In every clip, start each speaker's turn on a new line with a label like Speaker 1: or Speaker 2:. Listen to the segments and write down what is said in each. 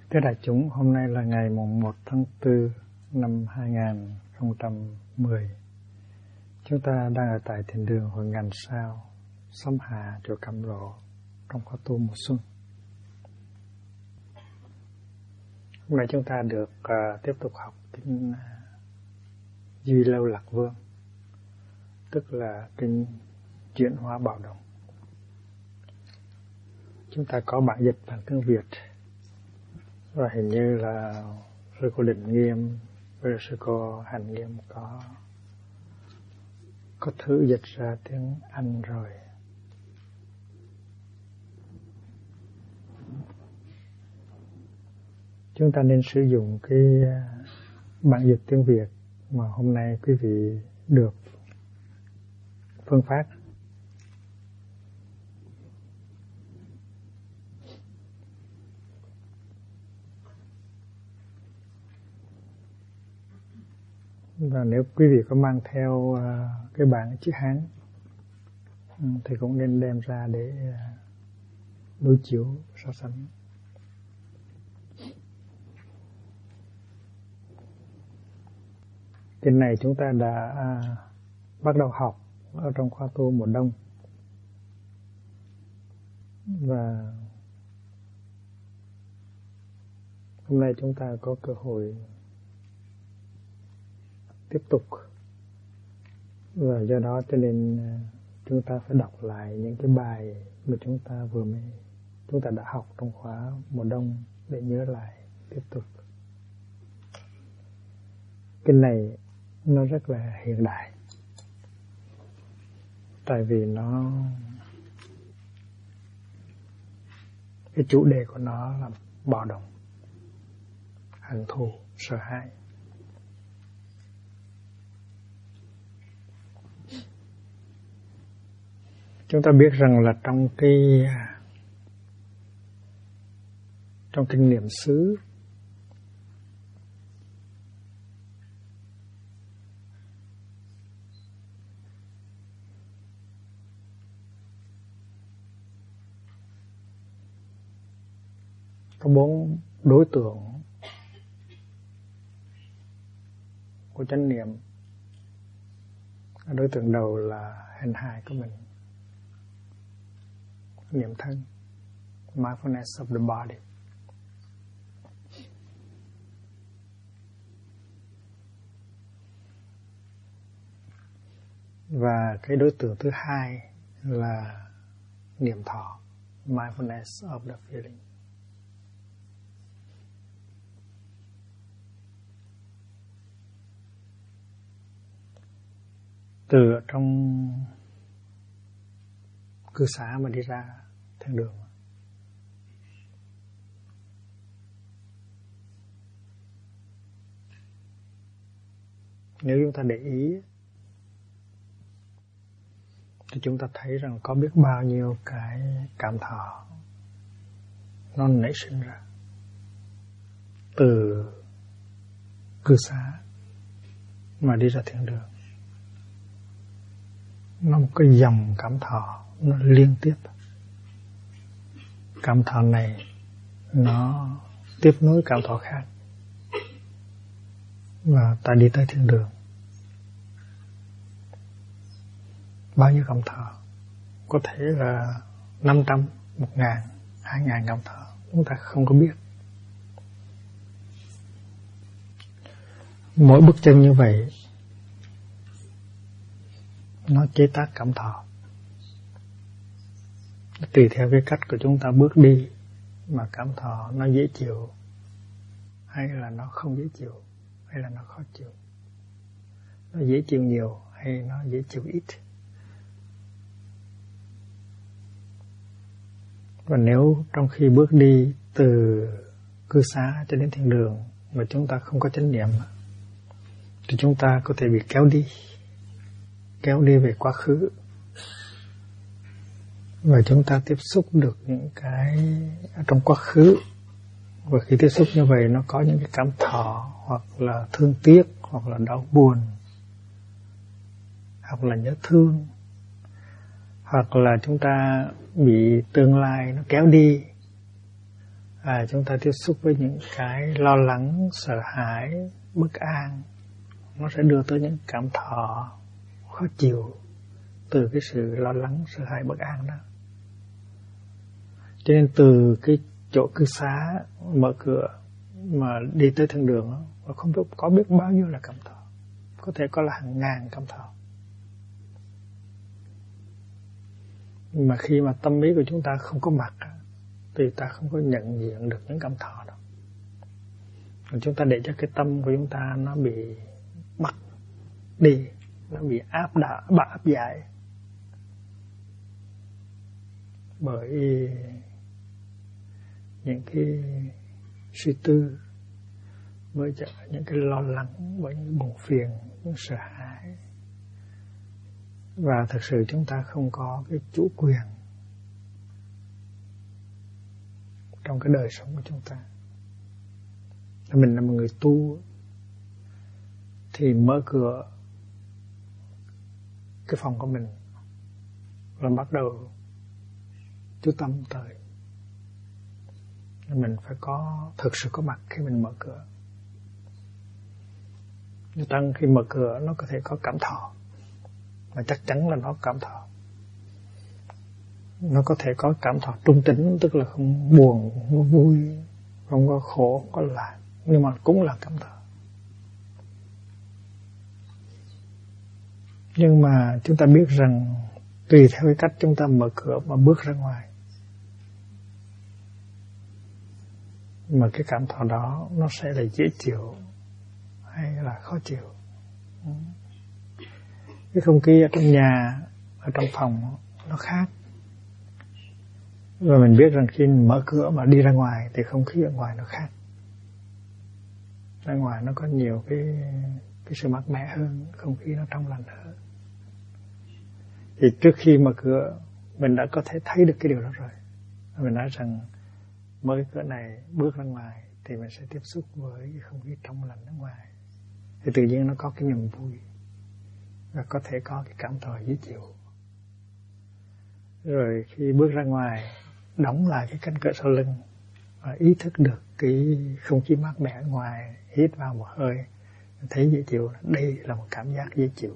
Speaker 1: Thưa đại chúng, hôm nay là ngày mùng 1 tháng 4 năm 2010. Chúng ta đang ở tại thiền đường Hội Ngàn Sao, Xóm Hà, chùa Cam Lộ, trong khóa tu mùa xuân. Hôm nay chúng ta được tiếp tục học kinh Duy Lâu Lạc Vương, tức là kinh Chuyển Hóa Bảo Đồng. Chúng ta có bản dịch bằng tiếng Việt, và hình như là sư cô Định Nghiêm với sư cô Hành Nghiêm có thử dịch ra tiếng Anh rồi. Chúng ta nên sử dụng cái bản dịch tiếng Việt mà hôm nay quý vị được phân phát. Và nếu quý vị có mang theo cái bản chữ Hán thì cũng nên đem ra để đối chiếu so sánh. Kinh này chúng ta đã bắt đầu học ở trong khóa tu mùa đông, và hôm nay chúng ta có cơ hội tiếp tục, và do đó cho nên chúng ta phải đọc lại những cái bài mà chúng ta đã học trong khóa mùa đông để nhớ lại tiếp tục. Kinh này nó rất là hiện đại, tại vì cái chủ đề của nó là bạo động, hận thù, sợ hãi. Chúng ta biết rằng là trong kinh niệm xứ có 4 đối tượng của chánh niệm. Đối tượng đầu là hình hài của mình, niệm thân, mindfulness of the body. Và cái đối tượng thứ hai là niệm thọ, mindfulness of the feeling. Từ trong cư xá mà đi ra thiên đường, nếu chúng ta để ý thì chúng ta thấy rằng có biết bao nhiêu cái cảm thọ nó nảy sinh ra từ cư xá mà đi ra thiên đường. Nó một cái dòng cảm thọ nó liên tiếp. Cảm thọ này nó tiếp nối cảm thọ khác, và ta đi tới thiên đường. Bao nhiêu cảm thọ? Có thể là 500, 1000, 2000 cảm thọ, chúng ta không có biết. Mỗi bước chân như vậy nó chế tác cảm thọ. Tùy theo cái cách của chúng ta bước đi mà cảm thọ nó dễ chịu hay là nó không dễ chịu, hay là nó khó chịu, nó dễ chịu nhiều hay nó dễ chịu ít. Và nếu trong khi bước đi từ cư xá cho đến thiên đường mà chúng ta không có chánh niệm thì chúng ta có thể bị kéo đi về quá khứ, và chúng ta tiếp xúc được những cái ở trong quá khứ. Và khi tiếp xúc như vậy nó có những cái cảm thọ, hoặc là thương tiếc, hoặc là đau buồn, hoặc là nhớ thương, hoặc là chúng ta bị tương lai nó kéo đi, chúng ta tiếp xúc với những cái lo lắng, sợ hãi, bất an, nó sẽ đưa tới những cảm thọ khó chịu từ cái sự lo lắng, sợ hãi, bất an đó. Cho nên từ cái chỗ cư xá mở cửa mà đi tới thiên đường đó, và không biết có biết bao nhiêu là cảm thọ, có thể có là hàng ngàn cảm thọ. Nhưng mà khi mà tâm ý của chúng ta không có mặt thì ta không có nhận diện được những cảm thọ đó. Còn chúng ta để cho cái tâm của chúng ta nó bị bắt đi, nó bị áp giải bởi những cái suy tư, bởi những cái lo lắng, bởi những buồn phiền, những sợ hãi. Và thực sự chúng ta không có cái chủ quyền trong cái đời sống của chúng ta. Mình là một người tu thì mở cửa cái phòng của mình là bắt đầu chú tâm tới. Mình phải có thực sự có mặt khi mình mở cửa. Như tăng khi mở cửa nó có thể có cảm thọ, mà chắc chắn là nó cảm thọ. Nó có thể có cảm thọ trung tính, tức là không buồn, không vui, không có khổ, không có lạc, nhưng mà cũng là cảm thọ. Nhưng mà chúng ta biết rằng tùy theo cái cách chúng ta mở cửa mà bước ra ngoài, mà cái cảm thọ đó nó sẽ là dễ chịu hay là khó chịu. Cái không khí ở trong nhà, ở trong phòng nó khác. Và mình biết rằng khi mở cửa mà đi ra ngoài thì không khí ở ngoài nó khác. Ra ngoài nó có nhiều cái sự mát mẻ hơn, không khí nó trong lành hơn. Thì trước khi mở cửa mình đã có thể thấy được cái điều đó rồi. Mình nói rằng mở cái cửa này bước ra ngoài thì mình sẽ tiếp xúc với cái không khí trong lành ở ngoài. Thì tự nhiên nó có cái niềm vui và có thể có cái cảm thọ dễ chịu. Rồi khi bước ra ngoài, đóng lại cái cánh cửa sau lưng và ý thức được cái không khí mát mẻ ở ngoài, hít vào một hơi, thấy dễ chịu. Đây là một cảm giác dễ chịu.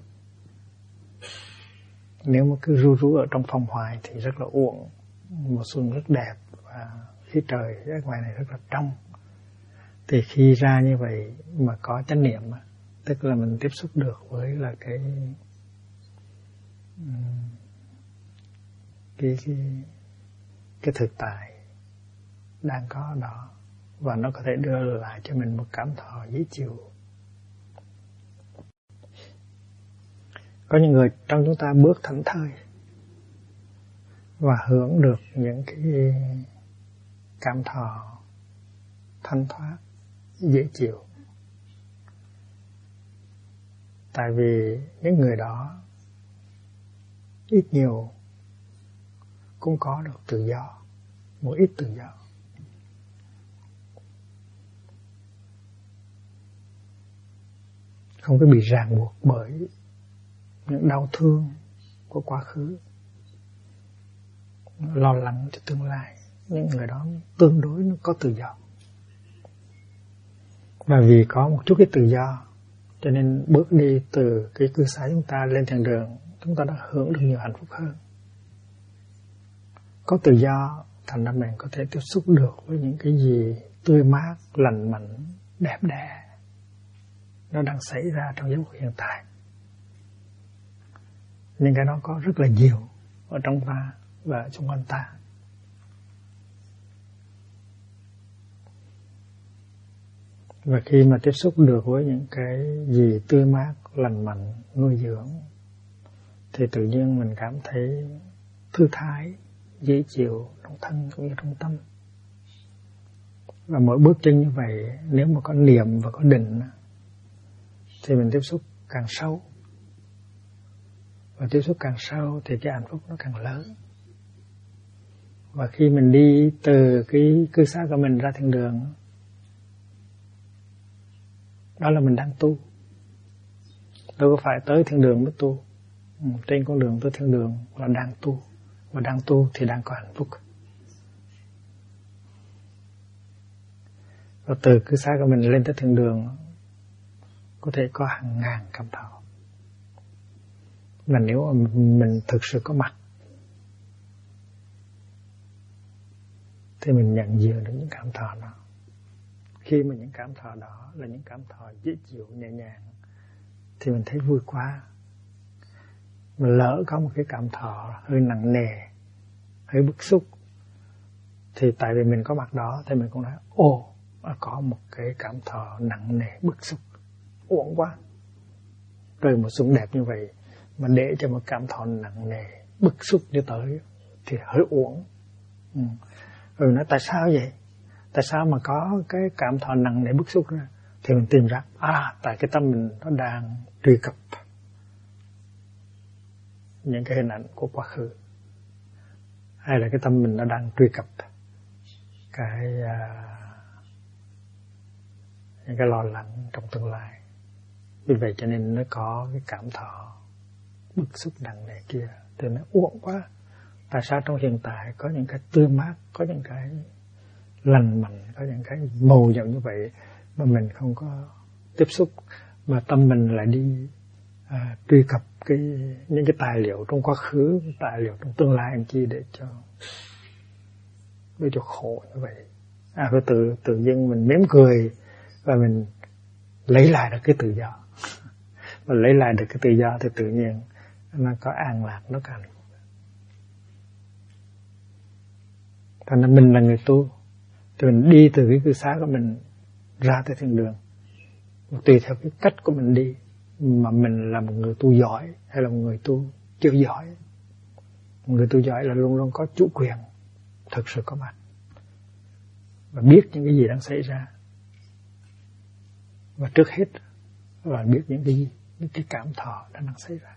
Speaker 1: Nếu mà cứ ru rú ở trong phòng hoài thì rất là uổng. Mùa xuân rất đẹp và khí trời ở ngoài này rất là trong. Thì khi ra như vậy mà có chánh niệm, tức là mình tiếp xúc được với là cái thực tại đang có đó, và nó có thể đưa lại cho mình một cảm thọ dễ chịu. Có những người trong chúng ta bước thảnh thơi và hưởng được những cái cảm thọ thanh thoát, dễ chịu. Tại vì những người đó ít nhiều cũng có được tự do, một ít tự do. Không có bị ràng buộc bởi những đau thương của quá khứ, lo lắng cho tương lai. Những người đó tương đối nó có tự do. Và vì có một chút cái tự do, cho nên bước đi từ cái cư xá chúng ta lên thiên đường, chúng ta đã hưởng được nhiều hạnh phúc hơn. Có tự do, thành ra mình có thể tiếp xúc được với những cái gì tươi mát, lành mạnh, đẹp đẽ nó đang xảy ra trong giây phút hiện tại. Nhưng cái đó có rất là nhiều ở trong ta và xung quanh ta. Và khi mà tiếp xúc được với những cái gì tươi mát, lành mạnh, nuôi dưỡng, thì tự nhiên mình cảm thấy thư thái, dễ chịu trong thân cũng như trong tâm. Và mỗi bước chân như vậy, nếu mà có niệm và có định, thì mình tiếp xúc càng sâu. Và tiếp xúc càng sâu thì cái hạnh phúc nó càng lớn. Và khi mình đi từ cái cư xá của mình ra thiên đường, đó là mình đang tu. Đâu có phải tới thiên đường mới tu. Trên con đường tới thiên đường là đang tu. Và đang tu thì đang có hạnh phúc. Và từ cư xá của mình lên tới thiên đường có thể có hàng ngàn cảm thọ. Mà nếu mà mình thực sự có mặt thì mình nhận diện được những cảm thọ đó. Khi mà những cảm thọ đó là những cảm thọ dễ chịu, nhẹ nhàng thì mình thấy vui quá. Mà lỡ có một cái cảm thọ hơi nặng nề, hơi bức xúc, thì tại vì mình có mặt đó thì mình cũng nói có một cái cảm thọ nặng nề, bức xúc, uổng quá. Trời một xuân đẹp như vậy mà để cho một cảm thọ nặng nề, bức xúc như tới thì hơi uổng. Rồi nói tại sao vậy? Tại sao mà có cái cảm thọ nặng nề bức xúc đó? Thì mình tìm ra tại cái tâm mình nó đang truy cập những cái hình ảnh của quá khứ, hay là cái tâm mình nó đang truy cập những cái lo lắng trong tương lai. Vì vậy cho nên nó có cái cảm thọ bức xúc nặng nề kia. Thì nó uổng quá. Tại sao trong hiện tại có những cái tươi mát, có những cái lành mạnh, có những cái màu nhiệm như vậy mà mình không có tiếp xúc, mà tâm mình lại đi truy cập những cái tài liệu trong quá khứ, tài liệu trong tương lai làm chi để cho khổ như vậy. Rồi tự nhiên mình mỉm cười và mình lấy lại được cái tự do. Và lấy lại được cái tự do thì tự nhiên nó có an lạc, nó có hạnh phúc. Thành ra mình là người tu thì mình đi từ cái cư xá của mình ra tới thiên đường, tùy theo cái cách của mình đi mà mình là một người tu giỏi hay là một người tu chưa giỏi. Một người tu giỏi là luôn luôn có chủ quyền, thực sự có mặt và biết những cái gì đang xảy ra, và trước hết là biết những cái cảm thọ đang xảy ra.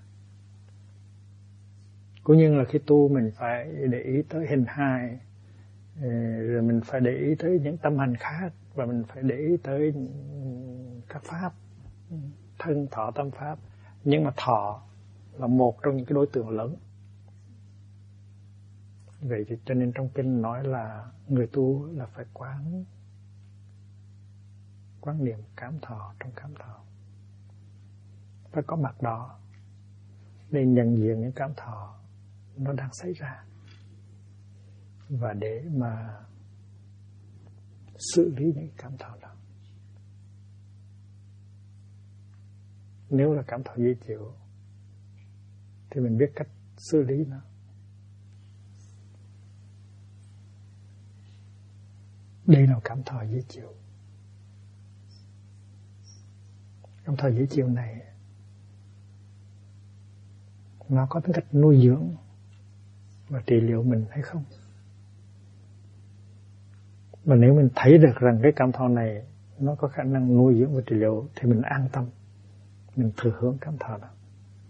Speaker 1: Cũng như là khi tu mình phải để ý tới hình hài, rồi mình phải để ý tới những tâm hành khác, và mình phải để ý tới các pháp, thân thọ tâm pháp. Nhưng mà thọ là một trong những cái đối tượng lớn. Vậy thì cho nên trong kinh nói là người tu là phải quán niệm cảm thọ trong cảm thọ, phải có mặt đó để nhận diện những cảm thọ nó đang xảy ra và để mà xử lý những cảm thọ đó. Nếu là cảm thọ dễ chịu thì mình biết cách xử lý nó. Đây là cảm thọ dễ chịu. Cảm thọ dễ chịu này nó có tính cách nuôi dưỡng và trị liệu mình hay không? Mà nếu mình thấy được rằng cái cảm thọ này nó có khả năng nuôi dưỡng và trị liệu thì mình an tâm, mình thừa hưởng cảm thọ đó.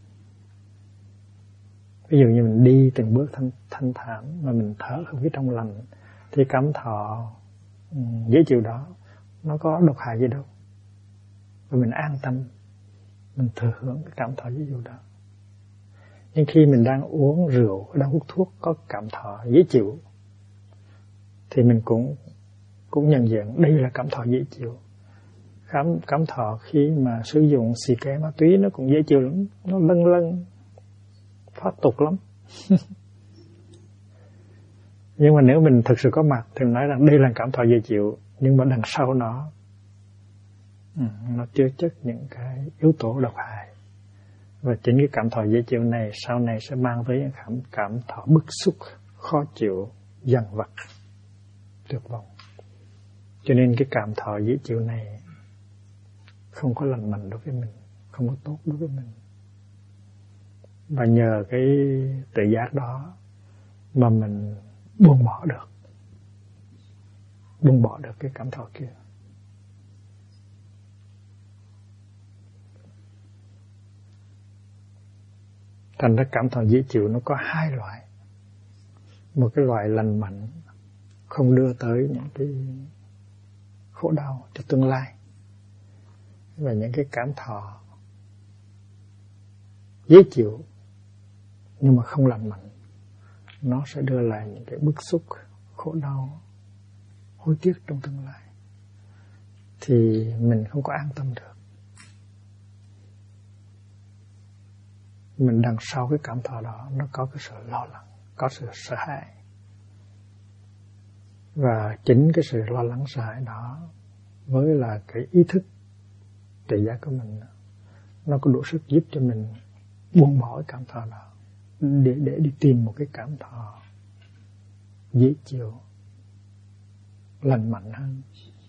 Speaker 1: Ví dụ như mình đi từng bước thanh thản mà mình thở không khí trong lành thì cảm thọ dễ chịu đó nó có độc hại gì đâu, và mình an tâm, mình thừa hưởng cái cảm thọ dễ chịu đó. Nhưng khi mình đang uống rượu, đang hút thuốc có cảm thọ dễ chịu thì mình cũng nhận diện đây là cảm thọ dễ chịu. Cảm thọ khi mà sử dụng xì ke ma túy nó cũng dễ chịu lắm, nó lân phát tục lắm. Nhưng mà nếu mình thực sự có mặt thì mình nói rằng đây là cảm thọ dễ chịu, nhưng mà đằng sau nó chứa chất những cái yếu tố độc hại. Và chính cái cảm thọ dễ chịu này sau này sẽ mang tới những cảm thọ bức xúc, khó chịu, dằn vặt, tuyệt vọng. Cho nên cái cảm thọ dễ chịu này không có lành mạnh đối với mình, không có tốt đối với mình. Và nhờ cái tự giác đó mà mình buông bỏ được cái cảm thọ kia. Thành ra cảm thọ dễ chịu nó có hai loại. Một cái loại lành mạnh, không đưa tới những cái khổ đau cho tương lai. Và những cái cảm thọ dễ chịu nhưng mà không lành mạnh, nó sẽ đưa lại những cái bức xúc, khổ đau, hối tiếc trong tương lai. thì mình không có an tâm được. Mình đằng sau cái cảm thọ đó nó có cái sự lo lắng, có sự sợ hãi. Và chính cái sự lo lắng sợ hãi đó với là cái ý thức tự giác của mình, nó có đủ sức giúp cho mình buông bỏ cái cảm thọ đó để đi tìm một cái cảm thọ dễ chịu, lành mạnh hơn.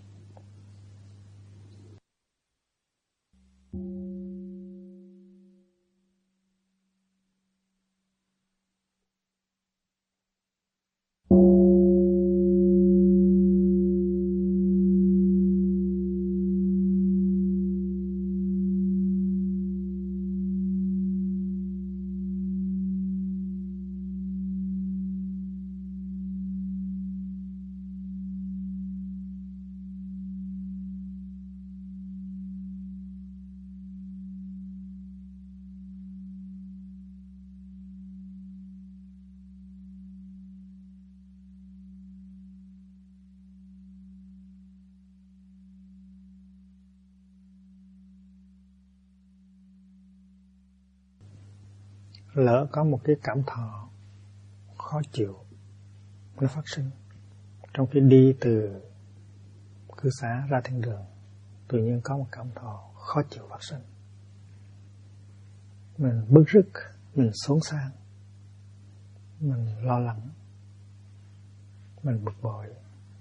Speaker 1: Lỡ có một cái cảm thọ khó chịu nó phát sinh trong khi đi từ cư xá ra thiên đường, tự nhiên có một cảm thọ khó chịu phát sinh, mình bức rứt, mình xốn xang, mình lo lắng, mình bực bội.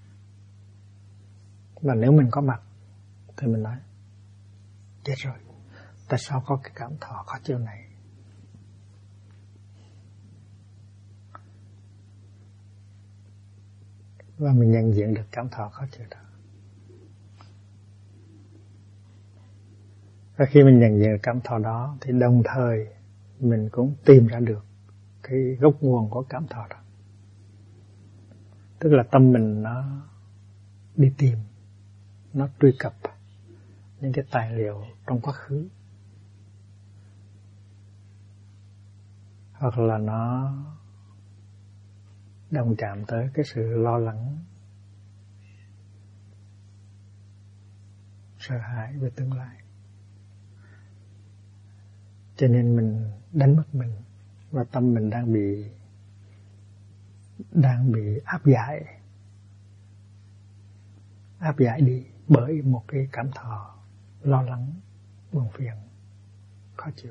Speaker 1: Và nếu mình có mặt thì mình nói chết rồi, tại sao có cái cảm thọ khó chịu này? Và mình nhận diện được cảm thọ khó chịu đó. Và khi mình nhận diện được cảm thọ đó thì đồng thời mình cũng tìm ra được cái gốc nguồn của cảm thọ đó. Tức là tâm mình nó đi tìm, nó truy cập những cái tài liệu trong quá khứ, hoặc là nó đồng chạm tới cái sự lo lắng, sợ hãi về tương lai. Cho nên mình đánh mất mình, và tâm mình đang bị áp giải đi bởi một cái cảm thọ lo lắng, buồn phiền, khó chịu.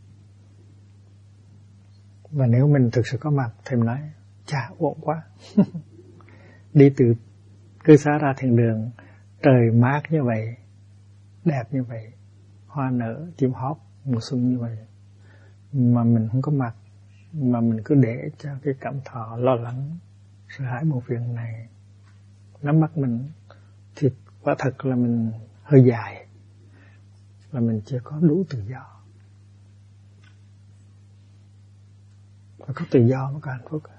Speaker 1: Và nếu mình thực sự có mặt thì mình nói chà, ổn quá. Đi từ cư xá ra thiên đường, trời mát như vậy, đẹp như vậy, hoa nở, chim hót mùa xuân như vậy, mà mình không có mặt, mà mình cứ để cho cái cảm thọ lo lắng, sợ hãi buồn phiền này nắm bắt mình, thì quả thật là mình hơi dài, và mình chưa có đủ tự do. Phải có tự do mới có hạnh phúc.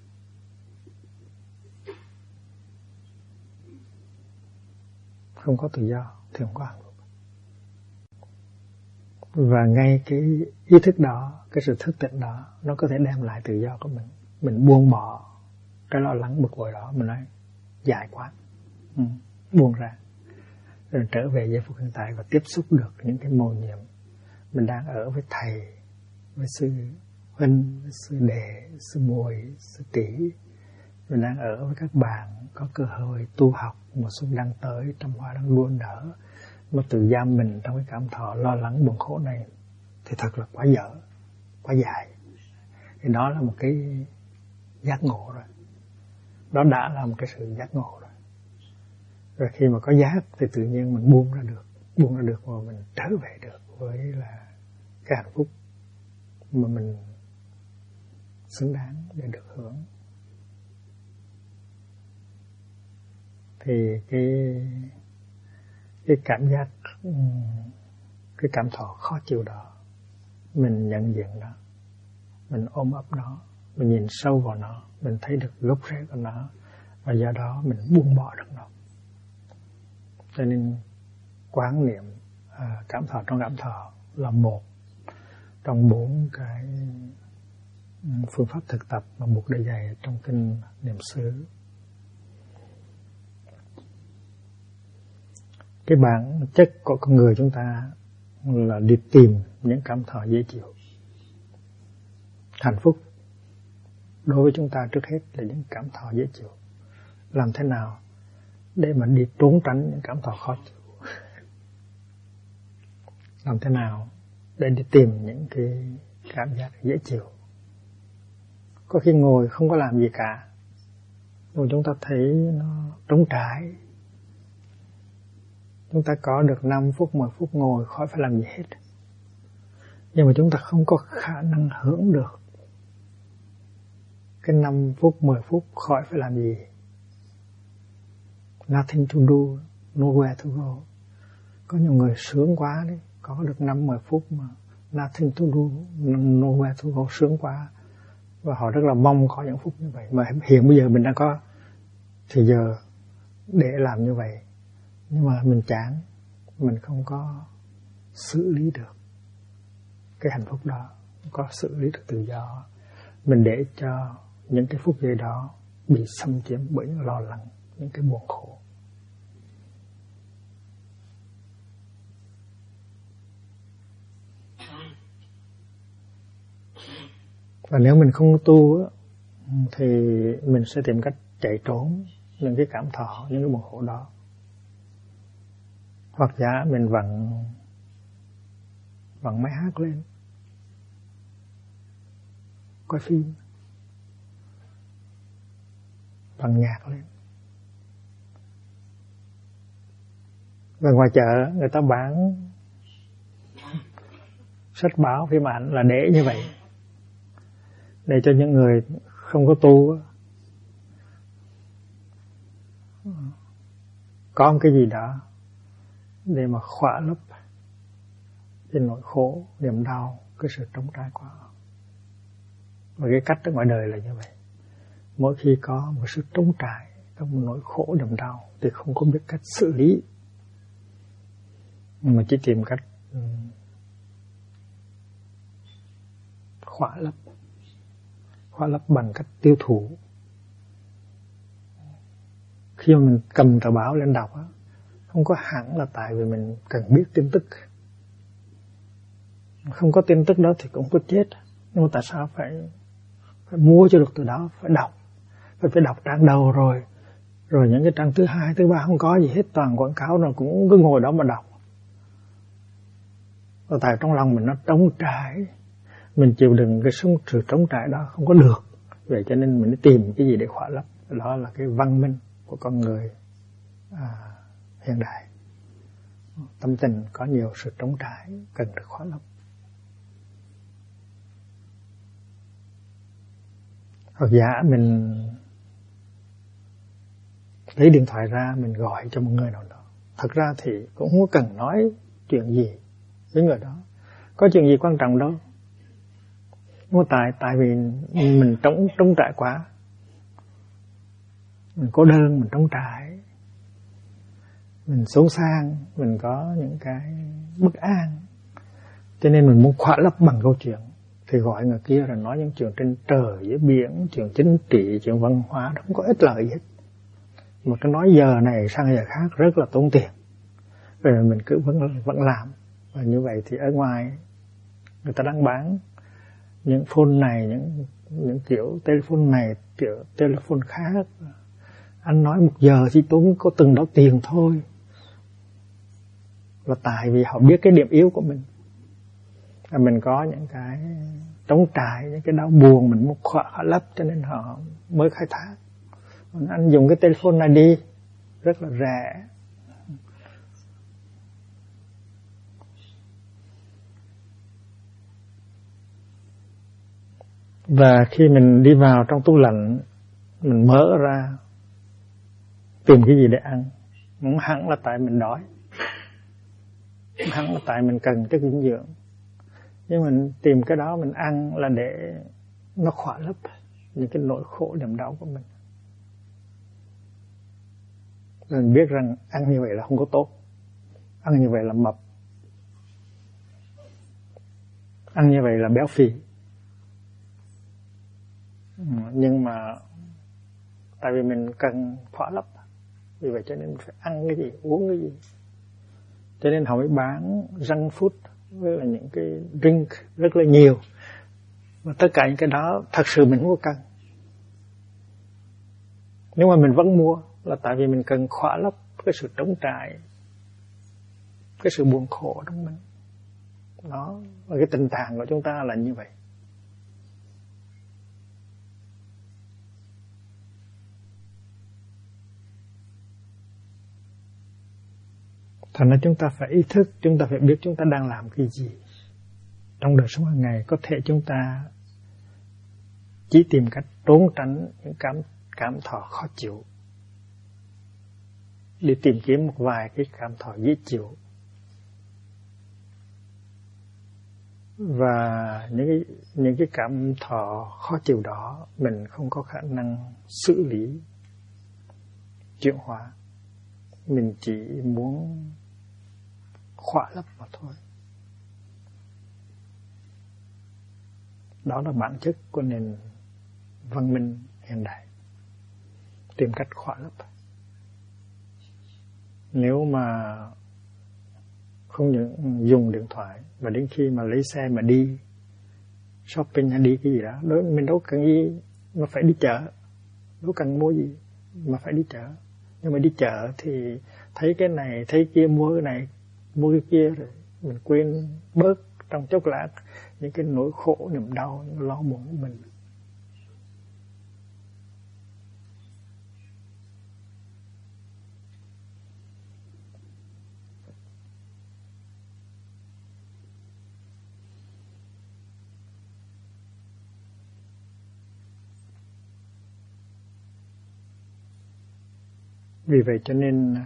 Speaker 1: Không có tự do thì không có hạnh phúc. Và ngay cái ý thức đó, cái sự thức tỉnh đó, nó có thể đem lại tự do của mình. Mình buông bỏ cái lo lắng bực bội đó, mình nói dài quá, buông ra, rồi trở về giây phút hiện tại và tiếp xúc được những cái mầu nhiệm. Mình đang ở với thầy, với sư huynh, với sư đệ, sư muội, sư tỷ. Mình đang ở với các bạn có cơ hội tu học, mùa xuân đang tới, trăm hoa đang luôn nở, mà tự giam mình trong cái cảm thọ lo lắng buồn khổ này thì thật là quá dở, quá dài. Thì đó là một cái giác ngộ rồi. Đó đã là một cái sự giác ngộ rồi. Rồi khi mà có giác thì tự nhiên mình buông ra được và mình trở về được với là cái hạnh phúc mà mình xứng đáng để được hưởng. Thì cái cảm giác, cái cảm thọ khó chịu đó, mình nhận diện nó, mình ôm ấp nó, mình nhìn sâu vào nó, mình thấy được gốc rễ của nó, và do đó mình buông bỏ được nó. Cho nên quán niệm cảm thọ trong cảm thọ là một trong 4 cái phương pháp thực tập mà Bụt đã dạy trong kinh Niệm xứ. Cái bản chất của con người chúng ta là đi tìm những cảm thọ dễ chịu. Hạnh phúc đối với chúng ta trước hết là những cảm thọ dễ chịu. Làm thế nào để mà đi trốn tránh những cảm thọ khó chịu? Làm thế nào để đi tìm những cái cảm giác dễ chịu? Có khi ngồi không có làm gì cả, nhưng chúng ta thấy nó trống trải. Chúng ta có được 5 phút, 10 phút ngồi khỏi phải làm gì hết. Nhưng mà chúng ta không có khả năng hưởng được cái 5 phút, 10 phút khỏi phải làm gì. Nothing to do, nowhere to go. Có nhiều người sướng quá đấy, có được 5-10 phút mà nothing to do, nowhere to go, sướng quá. Và họ rất là mong có những phút như vậy. Mà hiện bây giờ mình đã có thì giờ để làm như vậy. Nhưng mà mình chán, mình không có xử lý được cái hạnh phúc đó, không có xử lý được tự do. Mình để cho những cái phút giây đó bị xâm chiếm bởi những lo lắng, những cái buồn khổ. Và nếu mình không tu thì mình sẽ tìm cách chạy trốn những cái cảm thọ, những cái buồn khổ đó. Hoặc giả mình vặn máy hát lên, coi phim, vặn nhạc lên. Và ngoài chợ người ta bán sách báo, phim ảnh là để như vậy, để cho những người không có tu có một cái gì đó để mà khỏa lấp cái nỗi khổ, niềm đau, cái sự trống trải của họ. Và cái cách ở ngoài đời là như vậy. Mỗi khi có một sự trống trải, có một nỗi khổ, niềm đau thì không có biết cách xử lý, mà chỉ tìm cách khỏa lấp bằng cách tiêu thụ. Khi mà mình cầm tờ báo lên đọc á, không có hẳn là tại vì mình cần biết tin tức. Không có tin tức đó thì cũng có chết. Nhưng mà tại sao phải mua cho được từ đó, phải đọc. Phải đọc trang đầu rồi những cái trang thứ 2, thứ 3 không có gì hết, toàn quảng cáo, rồi cũng cứ ngồi đó mà đọc. Và tại trong lòng mình nó trống trải, mình chịu đựng cái sự trống trải đó không có được. Vậy cho nên mình tìm cái gì để khỏa lấp. Đó là cái văn minh của con người hiện đại. Tâm tình có nhiều sự trống trải cần được khỏa lấp. Hoặc giả mình lấy điện thoại ra, mình gọi cho một người nào đó. Thật ra thì cũng không có cần nói chuyện gì với người đó, có chuyện gì quan trọng đâu. Nhưng mà tại vì mình trống trải quá, mình cô đơn, mình trống trải, mình xấu sang, mình có những cái bất an, cho nên mình muốn khỏa lấp bằng câu chuyện. Thì gọi người kia rồi nói những chuyện trên trời dưới biển, chuyện chính trị, chuyện văn hóa, nó không có ích lợi gì hết. Mà cái nói giờ này sang giờ khác rất là tốn tiền. Rồi mình cứ vẫn làm. Và như vậy thì ở ngoài người ta đang bán những phone này, những kiểu telephone này, kiểu telephone khác. Anh nói 1 giờ thì tốn có từng đó tiền thôi. Và tại vì họ biết cái điểm yếu của mình. Và mình có những cái trống trải, những cái đau buồn mình muốn khỏa lấp, cho nên họ mới khai thác. Anh dùng cái telephone này đi, rất là rẻ. Và khi mình đi vào trong tủ lạnh, mình mở ra tìm cái gì để ăn, không hẳn là tại mình đói, không hẳn là tại mình cần chất dinh dưỡng, nhưng mình tìm cái đó mình ăn là để nó khỏa lấp những cái nỗi khổ niềm đau của mình. Mình biết rằng ăn như vậy là không có tốt, ăn như vậy là mập, ăn như vậy là béo phì. Nhưng mà tại vì mình cần khỏa lấp, vì vậy cho nên mình phải ăn cái gì, uống cái gì. Cho nên họ mới bán junk food với là những cái drink rất là nhiều. Và tất cả những cái đó thật sự mình không có cần. Nhưng mà mình vẫn mua là tại vì mình cần khỏa lấp cái sự trống trải, cái sự buồn khổ trong mình. Đó, và cái tình trạng của chúng ta là như vậy. Thành ra chúng ta phải ý thức, chúng ta phải biết chúng ta đang làm cái gì. Trong đời sống hàng ngày có thể chúng ta chỉ tìm cách trốn tránh những cảm thọ khó chịu, để tìm kiếm một vài cái cảm thọ dễ chịu. Và những cái cảm thọ khó chịu đó mình không có khả năng xử lý, chuyển hóa. Mình chỉ muốn khỏa lấp mà thôi. Đó là bản chất của nền văn minh hiện đại, tìm cách khỏa lấp. Nếu mà không những dùng điện thoại mà đến khi mà lấy xe mà đi shopping hay đi cái gì đó, mình đâu cần gì mà phải đi chợ, đâu cần mua gì mà phải đi chợ. Nhưng mà đi chợ thì thấy cái này, thấy kia, mua cái này, mua cái kia, rồi mình quên bớt trong chốc lát những cái nỗi khổ, niềm đau, những lo buồn của mình. Vì vậy cho nên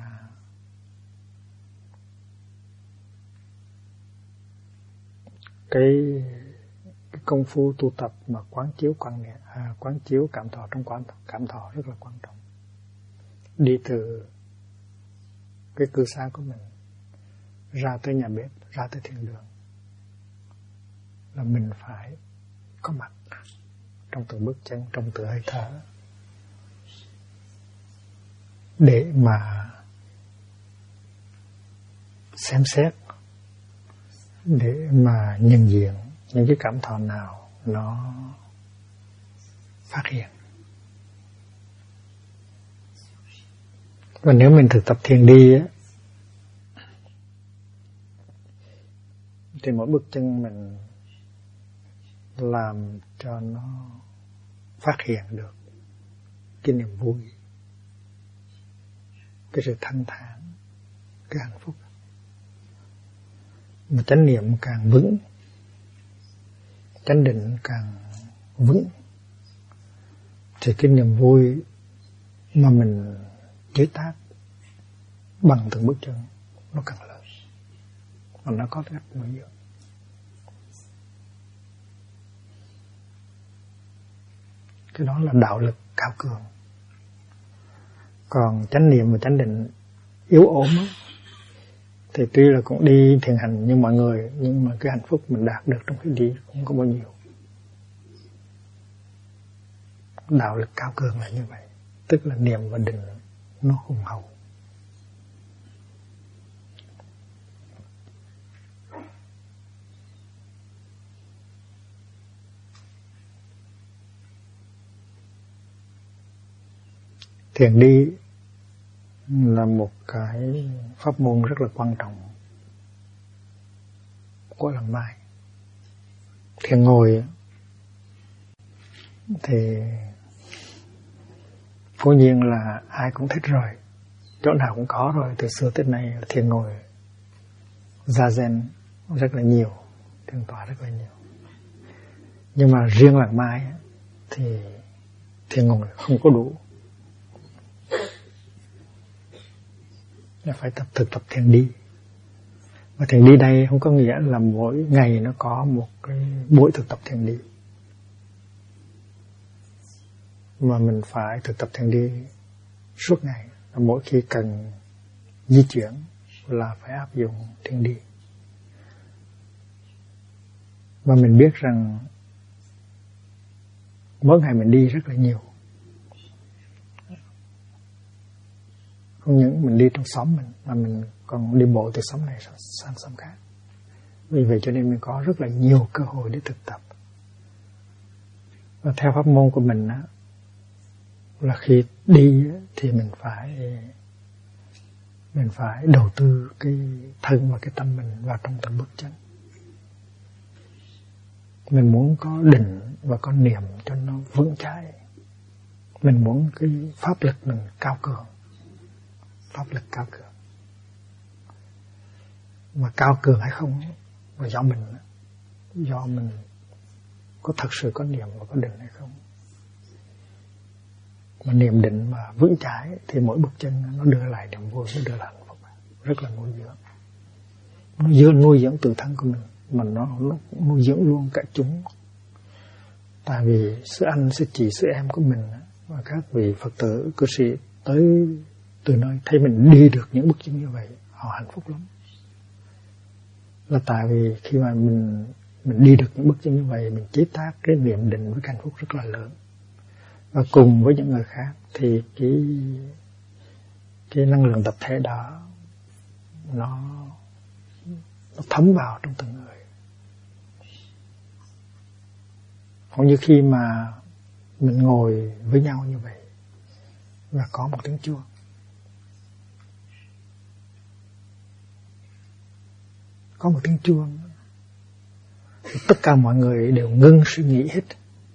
Speaker 1: cái công phu tu tập mà quán chiếu cảm thọ trong cảm thọ rất là quan trọng. Đi từ cái cư xá của mình ra tới nhà bếp, ra tới thiền đường, là mình phải có mặt trong từng bước chân, trong từng hơi thở, để mà xem xét, để mà nhận diện những cái cảm thọ nào nó phát hiện. Và nếu mình thực tập thiền đi á, thì mỗi bước chân mình làm cho nó phát hiện được cái niềm vui, cái sự thanh thản, cái hạnh phúc. Mà chánh niệm càng vững, chánh định càng vững, thì cái niềm vui mà mình chế tác bằng từng bước chân nó càng lớn, và nó có cách nuôi dưỡng. Cái đó là đạo lực cao cường. Còn chánh niệm và chánh định yếu ốm thì tuy là cũng đi thiền hành như mọi người, nhưng mà cái hạnh phúc mình đạt được trong khi đi không có bao nhiêu. Đạo lực cao cường là như vậy, tức là niệm và định nó hùng hậu. Thiền đi là một cái pháp môn rất là quan trọng của lần mai. Thiền ngồi thì cố nhiên là ai cũng thích rồi, chỗ nào cũng có rồi, từ xưa tới nay thiền ngồi zazen rất là nhiều, thiền tọa rất là nhiều. Nhưng mà riêng lần mai thì thiền ngồi không có đủ. Phải thực tập thiền đi. Và thiền đi đây không có nghĩa là mỗi ngày nó có một cái buổi thực tập thiền đi, mà mình phải thực tập thiền đi suốt ngày. Mỗi khi cần di chuyển là phải áp dụng thiền đi. Và mình biết rằng mỗi ngày mình đi rất là nhiều, Không những mình đi trong xóm mình, mà mình còn đi bộ từ xóm này sang xóm khác. Vì vậy cho nên mình có rất là nhiều cơ hội để thực tập. Và theo pháp môn của mình á, là khi đi thì mình phải đầu tư cái thân và cái tâm mình vào trong từng bước chân. Mình muốn có định và có niệm cho nó vững chãi. Mình muốn cái pháp lực mình cao cường. Pháp lực cao cường. Mà cao cường hay không là do mình có thật sự có niệm và có định hay không. Mà niệm định mà vững chãi thì mỗi bước chân nó đưa lại niềm vui, nó đưa lại hạnh phúc, rất là nuôi dưỡng. Nó nuôi dưỡng tự thân của mình, mà nó nuôi dưỡng luôn cả chúng. Tại vì sư anh, sư chị, sư em của mình và các vị Phật tử, cư sĩ tới từ nơi thấy mình đi được những bước chân như vậy, họ hạnh phúc lắm. Là tại vì khi mà mình đi được những bước chân như vậy, mình chế tác cái niệm định với hạnh phúc rất là lớn. Và cùng với những người khác thì cái năng lượng tập thể đó nó thấm vào trong từng người. Cũng như khi mà mình ngồi với nhau như vậy và có một tiếng chuông, thì tất cả mọi người đều ngưng suy nghĩ hết.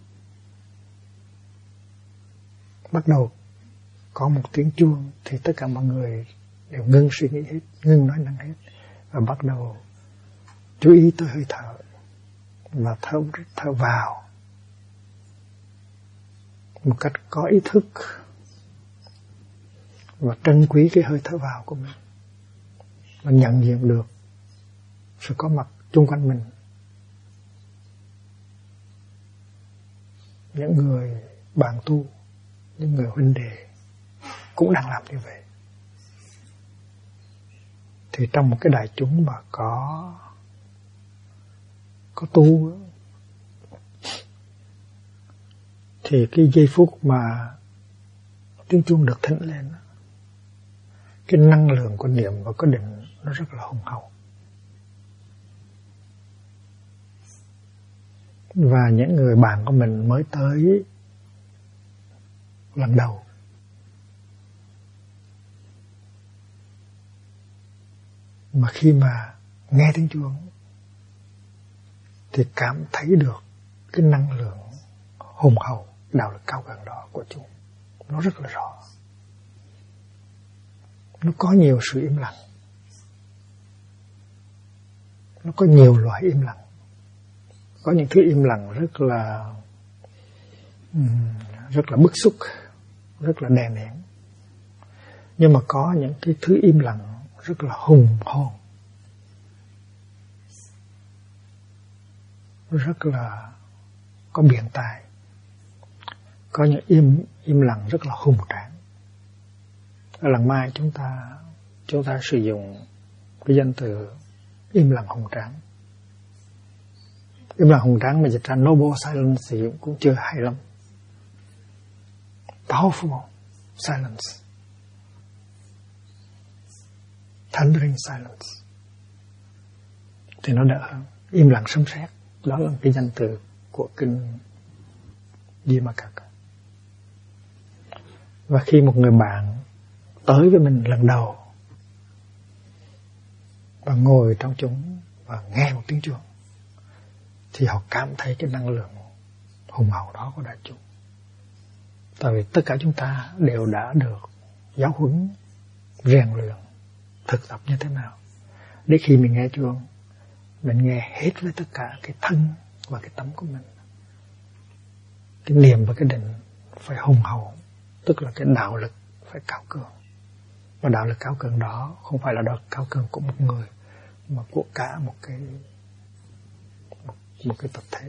Speaker 1: Bắt đầu có một tiếng chuông thì tất cả mọi người đều ngưng suy nghĩ hết, ngưng nói năng hết, và bắt đầu chú ý tới hơi thở và thở vào một cách có ý thức và trân quý cái hơi thở vào của mình, và nhận diện được sự có mặt chung quanh mình. Những người bạn tu, những người huynh đệ cũng đang làm như vậy. Thì trong một cái đại chúng mà có tu thì cái giây phút mà tiếng chuông được thỉnh lên, cái năng lượng của niệm và có định nó rất là hùng hậu. Và những người bạn của mình mới tới lần đầu mà khi mà nghe tiếng chuông thì cảm thấy được cái năng lượng hùng hậu, đạo lực cao gần đó của chúng. Nó rất là rõ. Nó có nhiều sự im lặng. Nó có nhiều loại im lặng. Có những thứ im lặng rất là bức xúc, rất là đè nén. Nhưng mà có những cái thứ im lặng rất là hùng hồn, rất là có biện tài. Có những im lặng rất là hùng tráng. Ở lần mai chúng ta sử dụng cái danh từ im lặng hùng tráng. Im lặng hùng tráng mà dịch ra noble silence thì cũng chưa hay lắm. Powerful silence, thundering silence thì nó đỡ hơn. Im lặng sấm sét, đó là cái danh từ của kinh Vimakaka. Và khi một người bạn tới với mình lần đầu và ngồi trong chúng và nghe một tiếng chuông thì họ cảm thấy cái năng lượng hùng hậu đó của đại chúng. Tại vì tất cả chúng ta đều đã được giáo huấn, rèn luyện, thực tập như thế nào để khi mình nghe chuông, mình nghe hết với tất cả cái thân và cái tâm của mình. Cái niệm và cái định phải hùng hậu, tức là cái đạo lực phải cao cường. Và đạo lực cao cường đó không phải là đạo lực cao cường của một người, mà của cả một cái tập thể.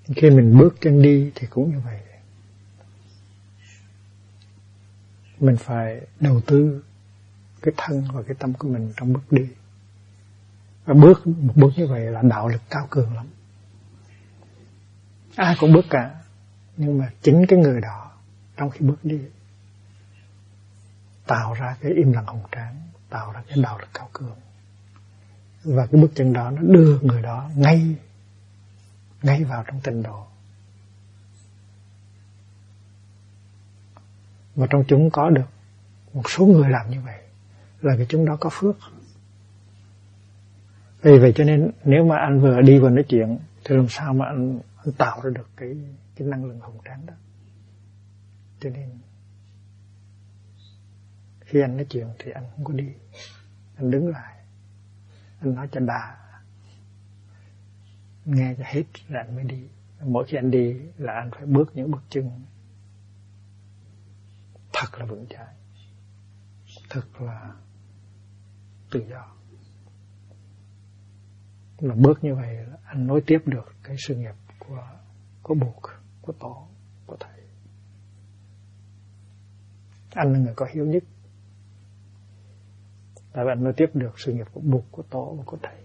Speaker 1: Khi mình bước chân đi thì cũng như vậy. Mình phải đầu tư cái thân và cái tâm của mình trong bước đi. Và một bước như vậy là đạo lực cao cường lắm. Ai cũng bước cả, nhưng mà chính cái người đó trong khi bước đi tạo ra cái im lặng hùng tráng, tạo ra cái đạo lực cao cường. Và cái bước chân đó nó đưa người đó ngay vào trong tịnh độ. Và trong chúng có được một số người làm như vậy là cái chúng đó có phước. Vì vậy cho nên nếu mà anh vừa đi vừa nói chuyện thì làm sao mà anh tạo ra được cái năng lượng hùng tráng đó. Cho nên khi anh nói chuyện thì anh không có đi, anh đứng lại, anh nói cho đã, nghe cho hết rồi anh mới đi. Mỗi khi anh đi là anh phải bước những bước chân thật là vững chãi, thật là tự do. Mà bước như vậy là anh nối tiếp được cái sự nghiệp của Bụt, của Tổ, của Thầy. Anh là người có hiếu nhất, tại vì anh nối tiếp được sự nghiệp của Bụt, của Tổ và của Thầy.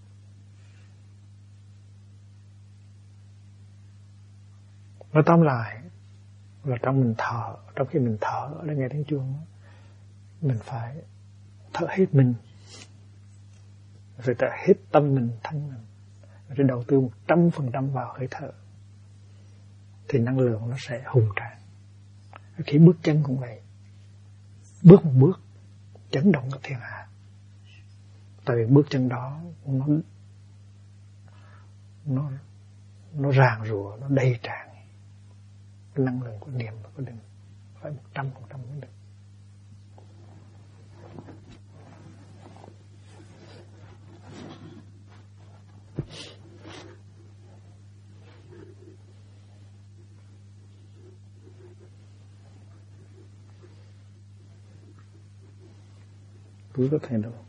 Speaker 1: Nói tóm lại là trong khi mình thở để nghe tiếng chuông, mình phải thở hết mình, rồi thở hết tâm mình, thân mình, rồi đầu tư 100% vào hơi thở, thì năng lượng nó sẽ hùng tráng. Khi bước chân cũng vậy, bước một bước chấn động cả thiên hạ. Tại vì bước chân đó nó ràng rùa, nó đầy tràn cái năng lượng của niệm và của định, phải 100% mới được. Túi có thay đổi.